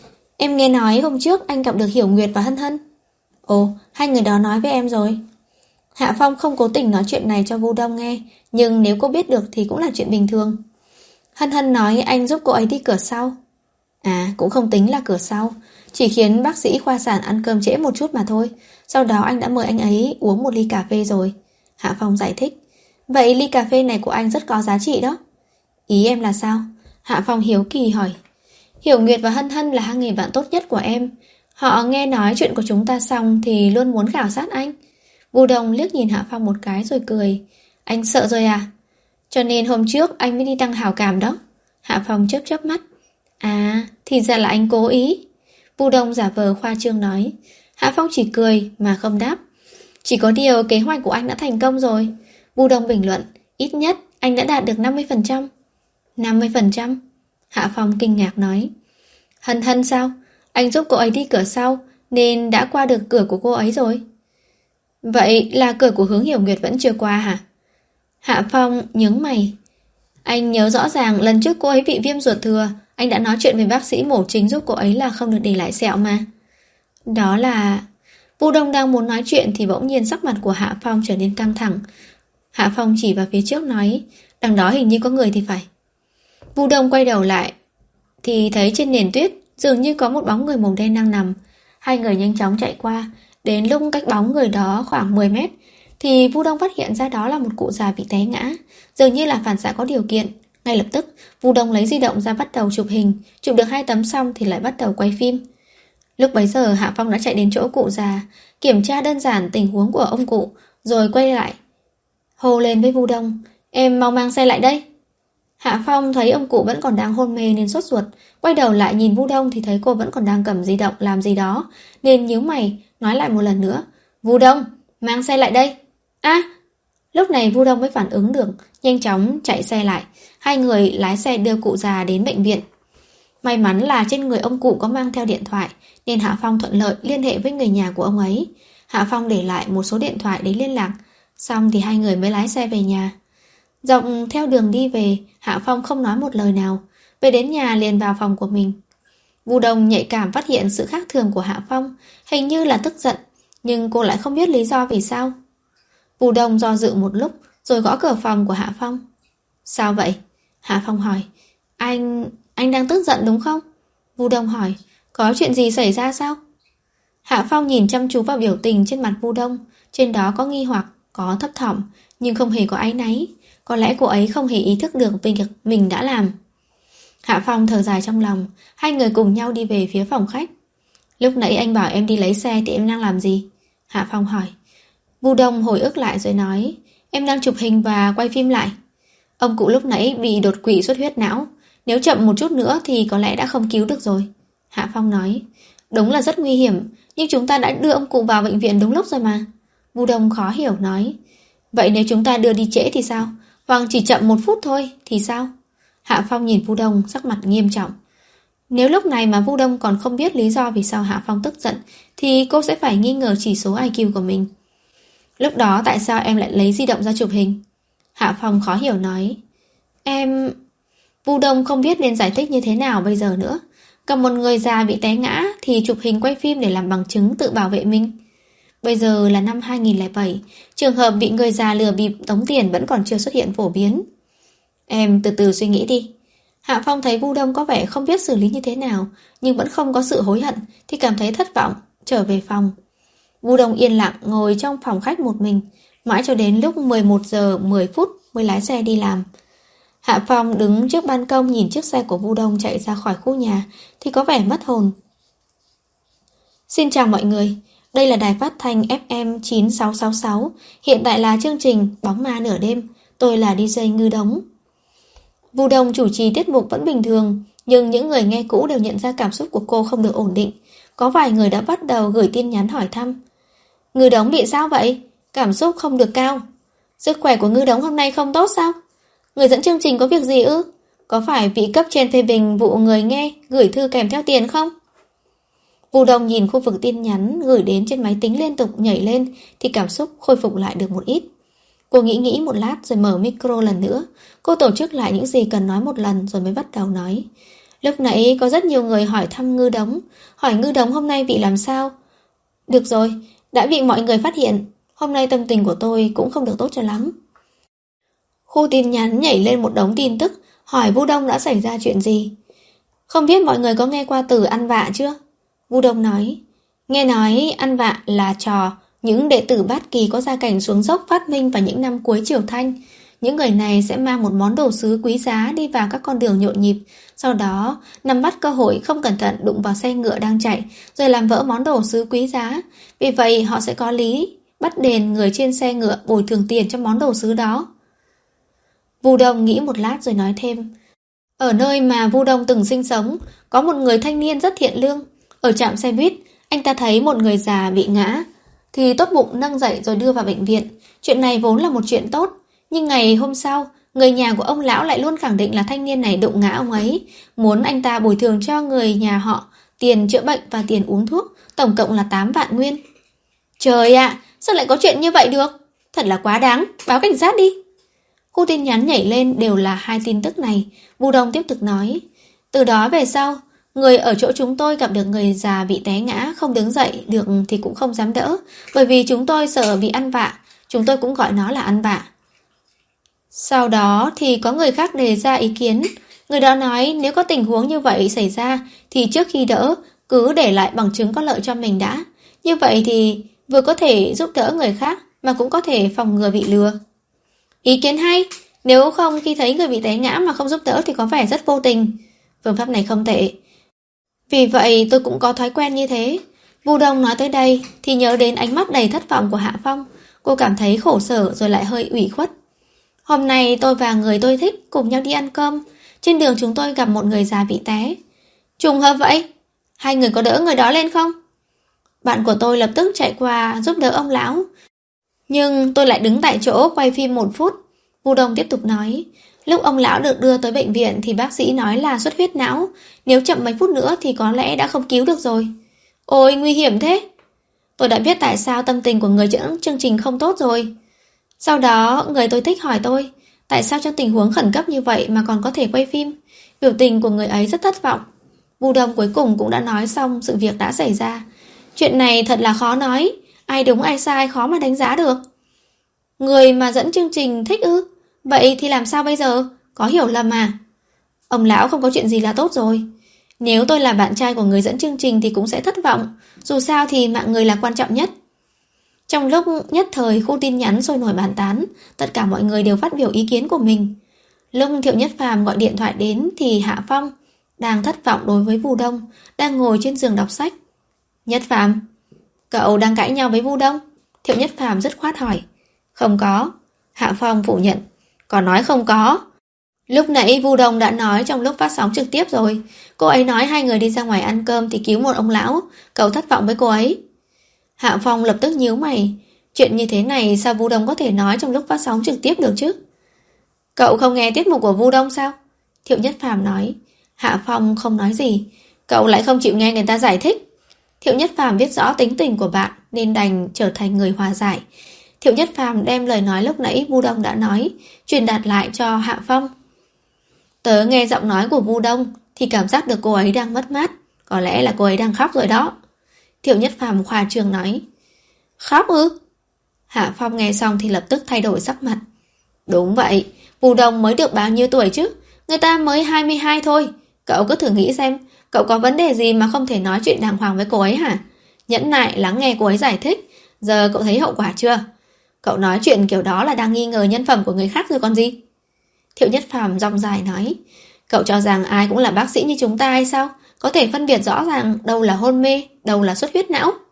Em nghe nói hôm trước anh gặp được Hiểu Nguyệt và Hân Hân. Ồ, hai người đó nói với em rồi. Hạ Phong không cố tình nói chuyện này cho Vu Đông nghe, nhưng nếu cô biết được thì cũng là chuyện bình thường. Hân Hân nói anh giúp cô ấy đi cửa sau. À, cũng không tính là cửa sau, chỉ khiến bác sĩ khoa sản ăn cơm trễ một chút mà thôi. Sau đó anh đã mời anh ấy uống một ly cà phê rồi. Hạ Phong giải thích. Vậy ly cà phê này của anh rất có giá trị đó. Ý em là sao? Hạ Phong hiếu kỳ hỏi. Hiểu Nguyệt và Hân Hân là hai người bạn tốt nhất của em. Họ nghe nói chuyện của chúng ta xong thì luôn muốn khảo sát anh. Vu Đông liếc nhìn Hạ Phong một cái rồi cười. Anh sợ rồi à? Cho nên hôm trước anh mới đi tăng hảo cảm đó. Hạ Phong chớp chớp mắt. À, thì ra là anh cố ý. Vu Đông giả vờ khoa trương nói. Hạ Phong chỉ cười mà không đáp. Chỉ có điều kế hoạch của anh đã thành công rồi. Vu Đông bình luận. Ít nhất anh đã đạt được năm mươi phần trăm. năm mươi phần trăm? Hạ Phong kinh ngạc nói. Hân Hân sao? Anh giúp cô ấy đi cửa sau, nên đã qua được cửa của cô ấy rồi. Vậy là cửa của Hướng Hiểu Nguyệt vẫn chưa qua hả? Hạ Phong nhướng mày. Anh nhớ rõ ràng lần trước cô ấy bị viêm ruột thừa, anh đã nói chuyện với bác sĩ mổ chính giúp cô ấy là không được để lại sẹo mà. Đó là... Vu Đông đang muốn nói chuyện thì bỗng nhiên sắc mặt của Hạ Phong trở nên căng thẳng. Hạ Phong chỉ vào phía trước nói, đằng đó hình như có người thì phải. Vu Đông quay đầu lại thì thấy trên nền tuyết dường như có một bóng người màu đen đang nằm. Hai người nhanh chóng chạy qua. Đến lúc cách bóng người đó khoảng mười mét thì Vu Đông phát hiện ra đó là một cụ già bị té ngã. Dường như là phản xạ có điều kiện. Ngay lập tức Vu Đông lấy di động ra bắt đầu chụp hình. Chụp được hai tấm xong thì lại bắt đầu quay phim. Lúc bấy giờ Hạ Phong đã chạy đến chỗ cụ già, kiểm tra đơn giản tình huống của ông cụ, rồi quay lại hô lên với Vu Đông, em mau mang xe lại đây. Hạ Phong thấy ông cụ vẫn còn đang hôn mê nên sốt ruột, quay đầu lại nhìn Vu Đông thì thấy cô vẫn còn đang cầm di động làm gì đó, nên nhíu mày nói lại một lần nữa, Vu Đông, mang xe lại đây. À, lúc này Vu Đông mới phản ứng được, nhanh chóng chạy xe lại. Hai người lái xe đưa cụ già đến bệnh viện. May mắn là trên người ông cụ có mang theo điện thoại, nên Hạ Phong thuận lợi liên hệ với người nhà của ông ấy. Hạ Phong để lại một số điện thoại để liên lạc, xong thì hai người mới lái xe về nhà. Dọc theo đường đi về, Hạ Phong không nói một lời nào. Về đến nhà liền vào phòng của mình. Vu Đông nhạy cảm phát hiện sự khác thường của Hạ Phong, hình như là tức giận, nhưng cô lại không biết lý do vì sao. Vu Đông do dự một lúc rồi gõ cửa phòng của Hạ Phong. Sao vậy? Hạ Phong hỏi. Anh... anh đang tức giận đúng không? Vu Đông hỏi. Có chuyện gì xảy ra sao? Hạ Phong nhìn chăm chú vào biểu tình trên mặt Vu Đông. Trên đó có nghi hoặc, có thấp thỏm, nhưng không hề có áy náy. Có lẽ cô ấy không hề ý thức được việc mình đã làm. Hạ Phong thở dài trong lòng. Hai người cùng nhau đi về phía phòng khách. Lúc nãy anh bảo em đi lấy xe thì em đang làm gì? Hạ Phong hỏi. Vu Đông hồi ức lại rồi nói, em đang chụp hình và quay phim lại. Ông cụ lúc nãy bị đột quỵ xuất huyết não, nếu chậm một chút nữa thì có lẽ đã không cứu được rồi. Hạ Phong nói. Đúng là rất nguy hiểm, nhưng chúng ta đã đưa ông cụ vào bệnh viện đúng lúc rồi mà. Vu Đông khó hiểu nói. Vậy nếu chúng ta đưa đi trễ thì sao? Hoặc chỉ chậm một phút thôi thì sao? Hạ Phong nhìn Vu Đông sắc mặt nghiêm trọng. Nếu lúc này mà Vu Đông còn không biết lý do vì sao Hạ Phong tức giận thì cô sẽ phải nghi ngờ chỉ số i kiu của mình. Lúc đó tại sao em lại lấy di động ra chụp hình? Hạ Phong khó hiểu nói. Em... Vu Đông không biết nên giải thích như thế nào bây giờ nữa. Cầm một người già bị té ngã thì chụp hình quay phim để làm bằng chứng tự bảo vệ mình. Bây giờ là năm hai nghìn lẻ bảy, trường hợp bị người già lừa bịp tống tiền vẫn còn chưa xuất hiện phổ biến. Em từ từ suy nghĩ đi. Hạ Phong thấy Vu Đông có vẻ không biết xử lý như thế nào, nhưng vẫn không có sự hối hận thì cảm thấy thất vọng, trở về phòng. Vu Đông yên lặng ngồi trong phòng khách một mình, mãi cho đến lúc mười một giờ mười phút mới lái xe đi làm. Hạ Phong đứng trước ban công nhìn chiếc xe của Vu Đông chạy ra khỏi khu nhà thì có vẻ mất hồn. Xin chào mọi người, đây là đài phát thanh ép em chín sáu sáu sáu, hiện tại là chương trình Bóng Ma Nửa Đêm, tôi là đi jây Ngư Đống. Vu Đông chủ trì tiết mục vẫn bình thường, nhưng những người nghe cũ đều nhận ra cảm xúc của cô không được ổn định. Có vài người đã bắt đầu gửi tin nhắn hỏi thăm. Ngư Đống bị sao vậy? Cảm xúc không được cao. Sức khỏe của Ngư Đống hôm nay không tốt sao? Người dẫn chương trình có việc gì ư? Có phải vị cấp trên phê bình vụ người nghe gửi thư kèm theo tiền không? Vu Đông nhìn khu vực tin nhắn gửi đến trên máy tính liên tục nhảy lên thì cảm xúc khôi phục lại được một ít. Cô nghĩ nghĩ một lát rồi mở micro lần nữa. Cô tổ chức lại những gì cần nói một lần rồi mới bắt đầu nói. Lúc nãy có rất nhiều người hỏi thăm Ngư Đống, hỏi Ngư Đống hôm nay bị làm sao. Được rồi, đã bị mọi người phát hiện. Hôm nay tâm tình của tôi cũng không được tốt cho lắm. Khu tin nhắn nhảy lên một đống tin tức, hỏi Vu Đông đã xảy ra chuyện gì. Không biết mọi người có nghe qua từ ăn vạ chưa? Vu Đông nói. Nghe nói ăn vạ là trò những đệ tử bát kỳ có gia cảnh xuống dốc phát minh vào những năm cuối Triều Thanh. Những người này sẽ mang một món đồ sứ quý giá đi vào các con đường nhộn nhịp, sau đó nắm bắt cơ hội không cẩn thận đụng vào xe ngựa đang chạy, rồi làm vỡ món đồ sứ quý giá. Vì vậy họ sẽ có lý bắt đền người trên xe ngựa bồi thường tiền cho món đồ sứ đó. Vu Đông nghĩ một lát rồi nói thêm. Ở nơi mà Vu Đông từng sinh sống, có một người thanh niên rất thiện lương. Ở trạm xe buýt, anh ta thấy một người già bị ngã thì tốt bụng nâng dậy rồi đưa vào bệnh viện. Chuyện này vốn là một chuyện tốt, nhưng ngày hôm sau Người nhà của ông lão lại luôn khẳng định là thanh niên này đụng ngã ông ấy, muốn anh ta bồi thường cho người nhà họ tiền chữa bệnh và tiền uống thuốc, tổng cộng là tám vạn nguyên. Trời ạ, sao lại có chuyện như vậy được? Thật là quá đáng, báo cảnh sát đi. Khu tin nhắn nhảy lên đều là hai tin tức này. Vu Đông tiếp tục nói, từ đó về sau, người ở chỗ chúng tôi gặp được người già bị té ngã không đứng dậy được thì cũng không dám đỡ, bởi vì chúng tôi sợ bị ăn vạ, chúng tôi cũng gọi nó là ăn vạ. Sau đó thì có người khác đề ra ý kiến. Người đó nói nếu có tình huống như vậy xảy ra thì trước khi đỡ cứ để lại bằng chứng có lợi cho mình đã. Như vậy thì vừa có thể giúp đỡ người khác mà cũng có thể phòng ngừa bị lừa. Ý kiến hay, nếu không khi thấy người bị té ngã mà không giúp đỡ thì có vẻ rất vô tình. Phương pháp này không tệ. Vì vậy tôi cũng có thói quen như thế. Vu Đông nói tới đây thì nhớ đến ánh mắt đầy thất vọng của Hạ Phong. Cô cảm thấy khổ sở rồi lại hơi ủy khuất. Hôm nay tôi và người tôi thích cùng nhau đi ăn cơm. Trên đường chúng tôi gặp một người già bị té. Trùng hợp vậy? Hai người có đỡ người đó lên không? Bạn của tôi lập tức chạy qua giúp đỡ ông lão. Nhưng tôi lại đứng tại chỗ quay phim một phút. Vu Đông tiếp tục nói, lúc ông lão được đưa tới bệnh viện thì bác sĩ nói là xuất huyết não. Nếu chậm mấy phút nữa thì có lẽ đã không cứu được rồi. Ôi nguy hiểm thế. Tôi đã biết tại sao tâm tình của người dẫn chương trình không tốt rồi. Sau đó người tôi thích hỏi tôi, tại sao trong tình huống khẩn cấp như vậy mà còn có thể quay phim. Biểu tình của người ấy rất thất vọng. Vu Đông cuối cùng cũng đã nói xong sự việc đã xảy ra. Chuyện này thật là khó nói, ai đúng ai sai khó mà đánh giá được. Người mà dẫn chương trình thích ư? Vậy thì làm sao bây giờ? Có hiểu lầm à? Ông lão không có chuyện gì là tốt rồi. Nếu tôi là bạn trai của người dẫn chương trình thì cũng sẽ thất vọng. Dù sao thì mạng người là quan trọng nhất. Trong lúc nhất thời khu tin nhắn sôi nổi bàn tán, tất cả mọi người đều phát biểu ý kiến của mình. Lúc Thiệu Nhất Phàm gọi điện thoại đến thì Hạ Phong đang thất vọng đối với Vu Đông, đang ngồi trên giường đọc sách. Nhất Phàm, cậu đang cãi nhau với Vu Đông? Thiệu Nhất Phàm dứt khoát hỏi. Không có. Hạ Phong phủ nhận. Còn nói không có. Lúc nãy Vu Đông đã nói trong lúc phát sóng trực tiếp rồi. Cô ấy nói hai người đi ra ngoài ăn cơm thì cứu một ông lão. Cậu thất vọng với cô ấy. Hạ Phong lập tức nhíu mày. Chuyện như thế này sao Vu Đông có thể nói trong lúc phát sóng trực tiếp được chứ? Cậu không nghe tiết mục của Vu Đông sao? Thiệu Nhất Phàm nói. Hạ Phong không nói gì. Cậu lại không chịu nghe người ta giải thích. Thiệu Nhất Phàm biết rõ tính tình của bạn nên đành trở thành người hòa giải. Thiệu Nhất Phàm đem lời nói lúc nãy Vu Đông đã nói truyền đạt lại cho Hạ Phong. Tớ nghe giọng nói của Vu Đông thì cảm giác được cô ấy đang mất mát. Có lẽ là cô ấy đang khóc rồi đó. Thiệu Nhất Phàm khoa trương nói. Khóc ư? Hạ Phong nghe xong thì lập tức thay đổi sắc mặt. Đúng vậy, Vu Đông mới được bao nhiêu tuổi chứ? Người ta mới hai mươi hai thôi. Cậu cứ thử nghĩ xem, cậu có vấn đề gì mà không thể nói chuyện đàng hoàng với cô ấy hả? Nhẫn nại lắng nghe cô ấy giải thích. Giờ cậu thấy hậu quả chưa? Cậu nói chuyện kiểu đó là đang nghi ngờ nhân phẩm của người khác rồi còn gì? Thiệu Nhất Phàm rong dài nói. Cậu cho rằng ai cũng là bác sĩ như chúng ta hay sao? Có thể phân biệt rõ ràng đâu là hôn mê, đâu là xuất huyết não.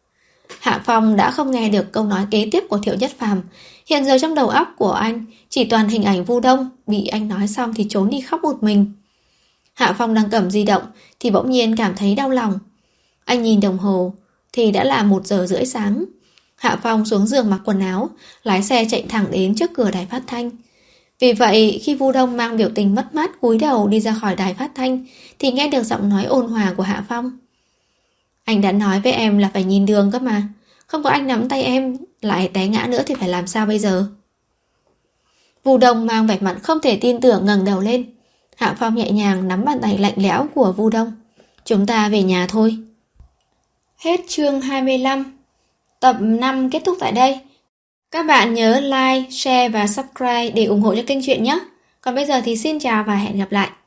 Hạ Phong đã không nghe được câu nói kế tiếp của Thiệu Nhất Phàm. Hiện giờ trong đầu óc của anh chỉ toàn hình ảnh Vu Đông. Bị anh nói xong thì trốn đi khóc một mình. Hạ Phong đang cầm di động thì bỗng nhiên cảm thấy đau lòng. Anh nhìn đồng hồ thì đã là một giờ rưỡi sáng. Hạ Phong xuống giường mặc quần áo, lái xe chạy thẳng đến trước cửa đài phát thanh. Vì vậy khi Vu Đông mang biểu tình mất mát cúi đầu đi ra khỏi đài phát thanh thì nghe được giọng nói ôn hòa của Hạ Phong. Anh đã nói với em là phải nhìn đường cơ mà. Không có anh nắm tay em lại té ngã nữa thì phải làm sao bây giờ? Vu Đông mang vẻ mặt không thể tin tưởng ngẩng đầu lên. Hạ Phong nhẹ nhàng nắm bàn tay lạnh lẽo của Vu Đông. Chúng ta về nhà thôi. Hết chương hai mươi lăm. Tập năm kết thúc tại đây. Các bạn nhớ like, share và subscribe để ủng hộ cho kênh truyện nhé. Còn bây giờ thì xin chào và hẹn gặp lại.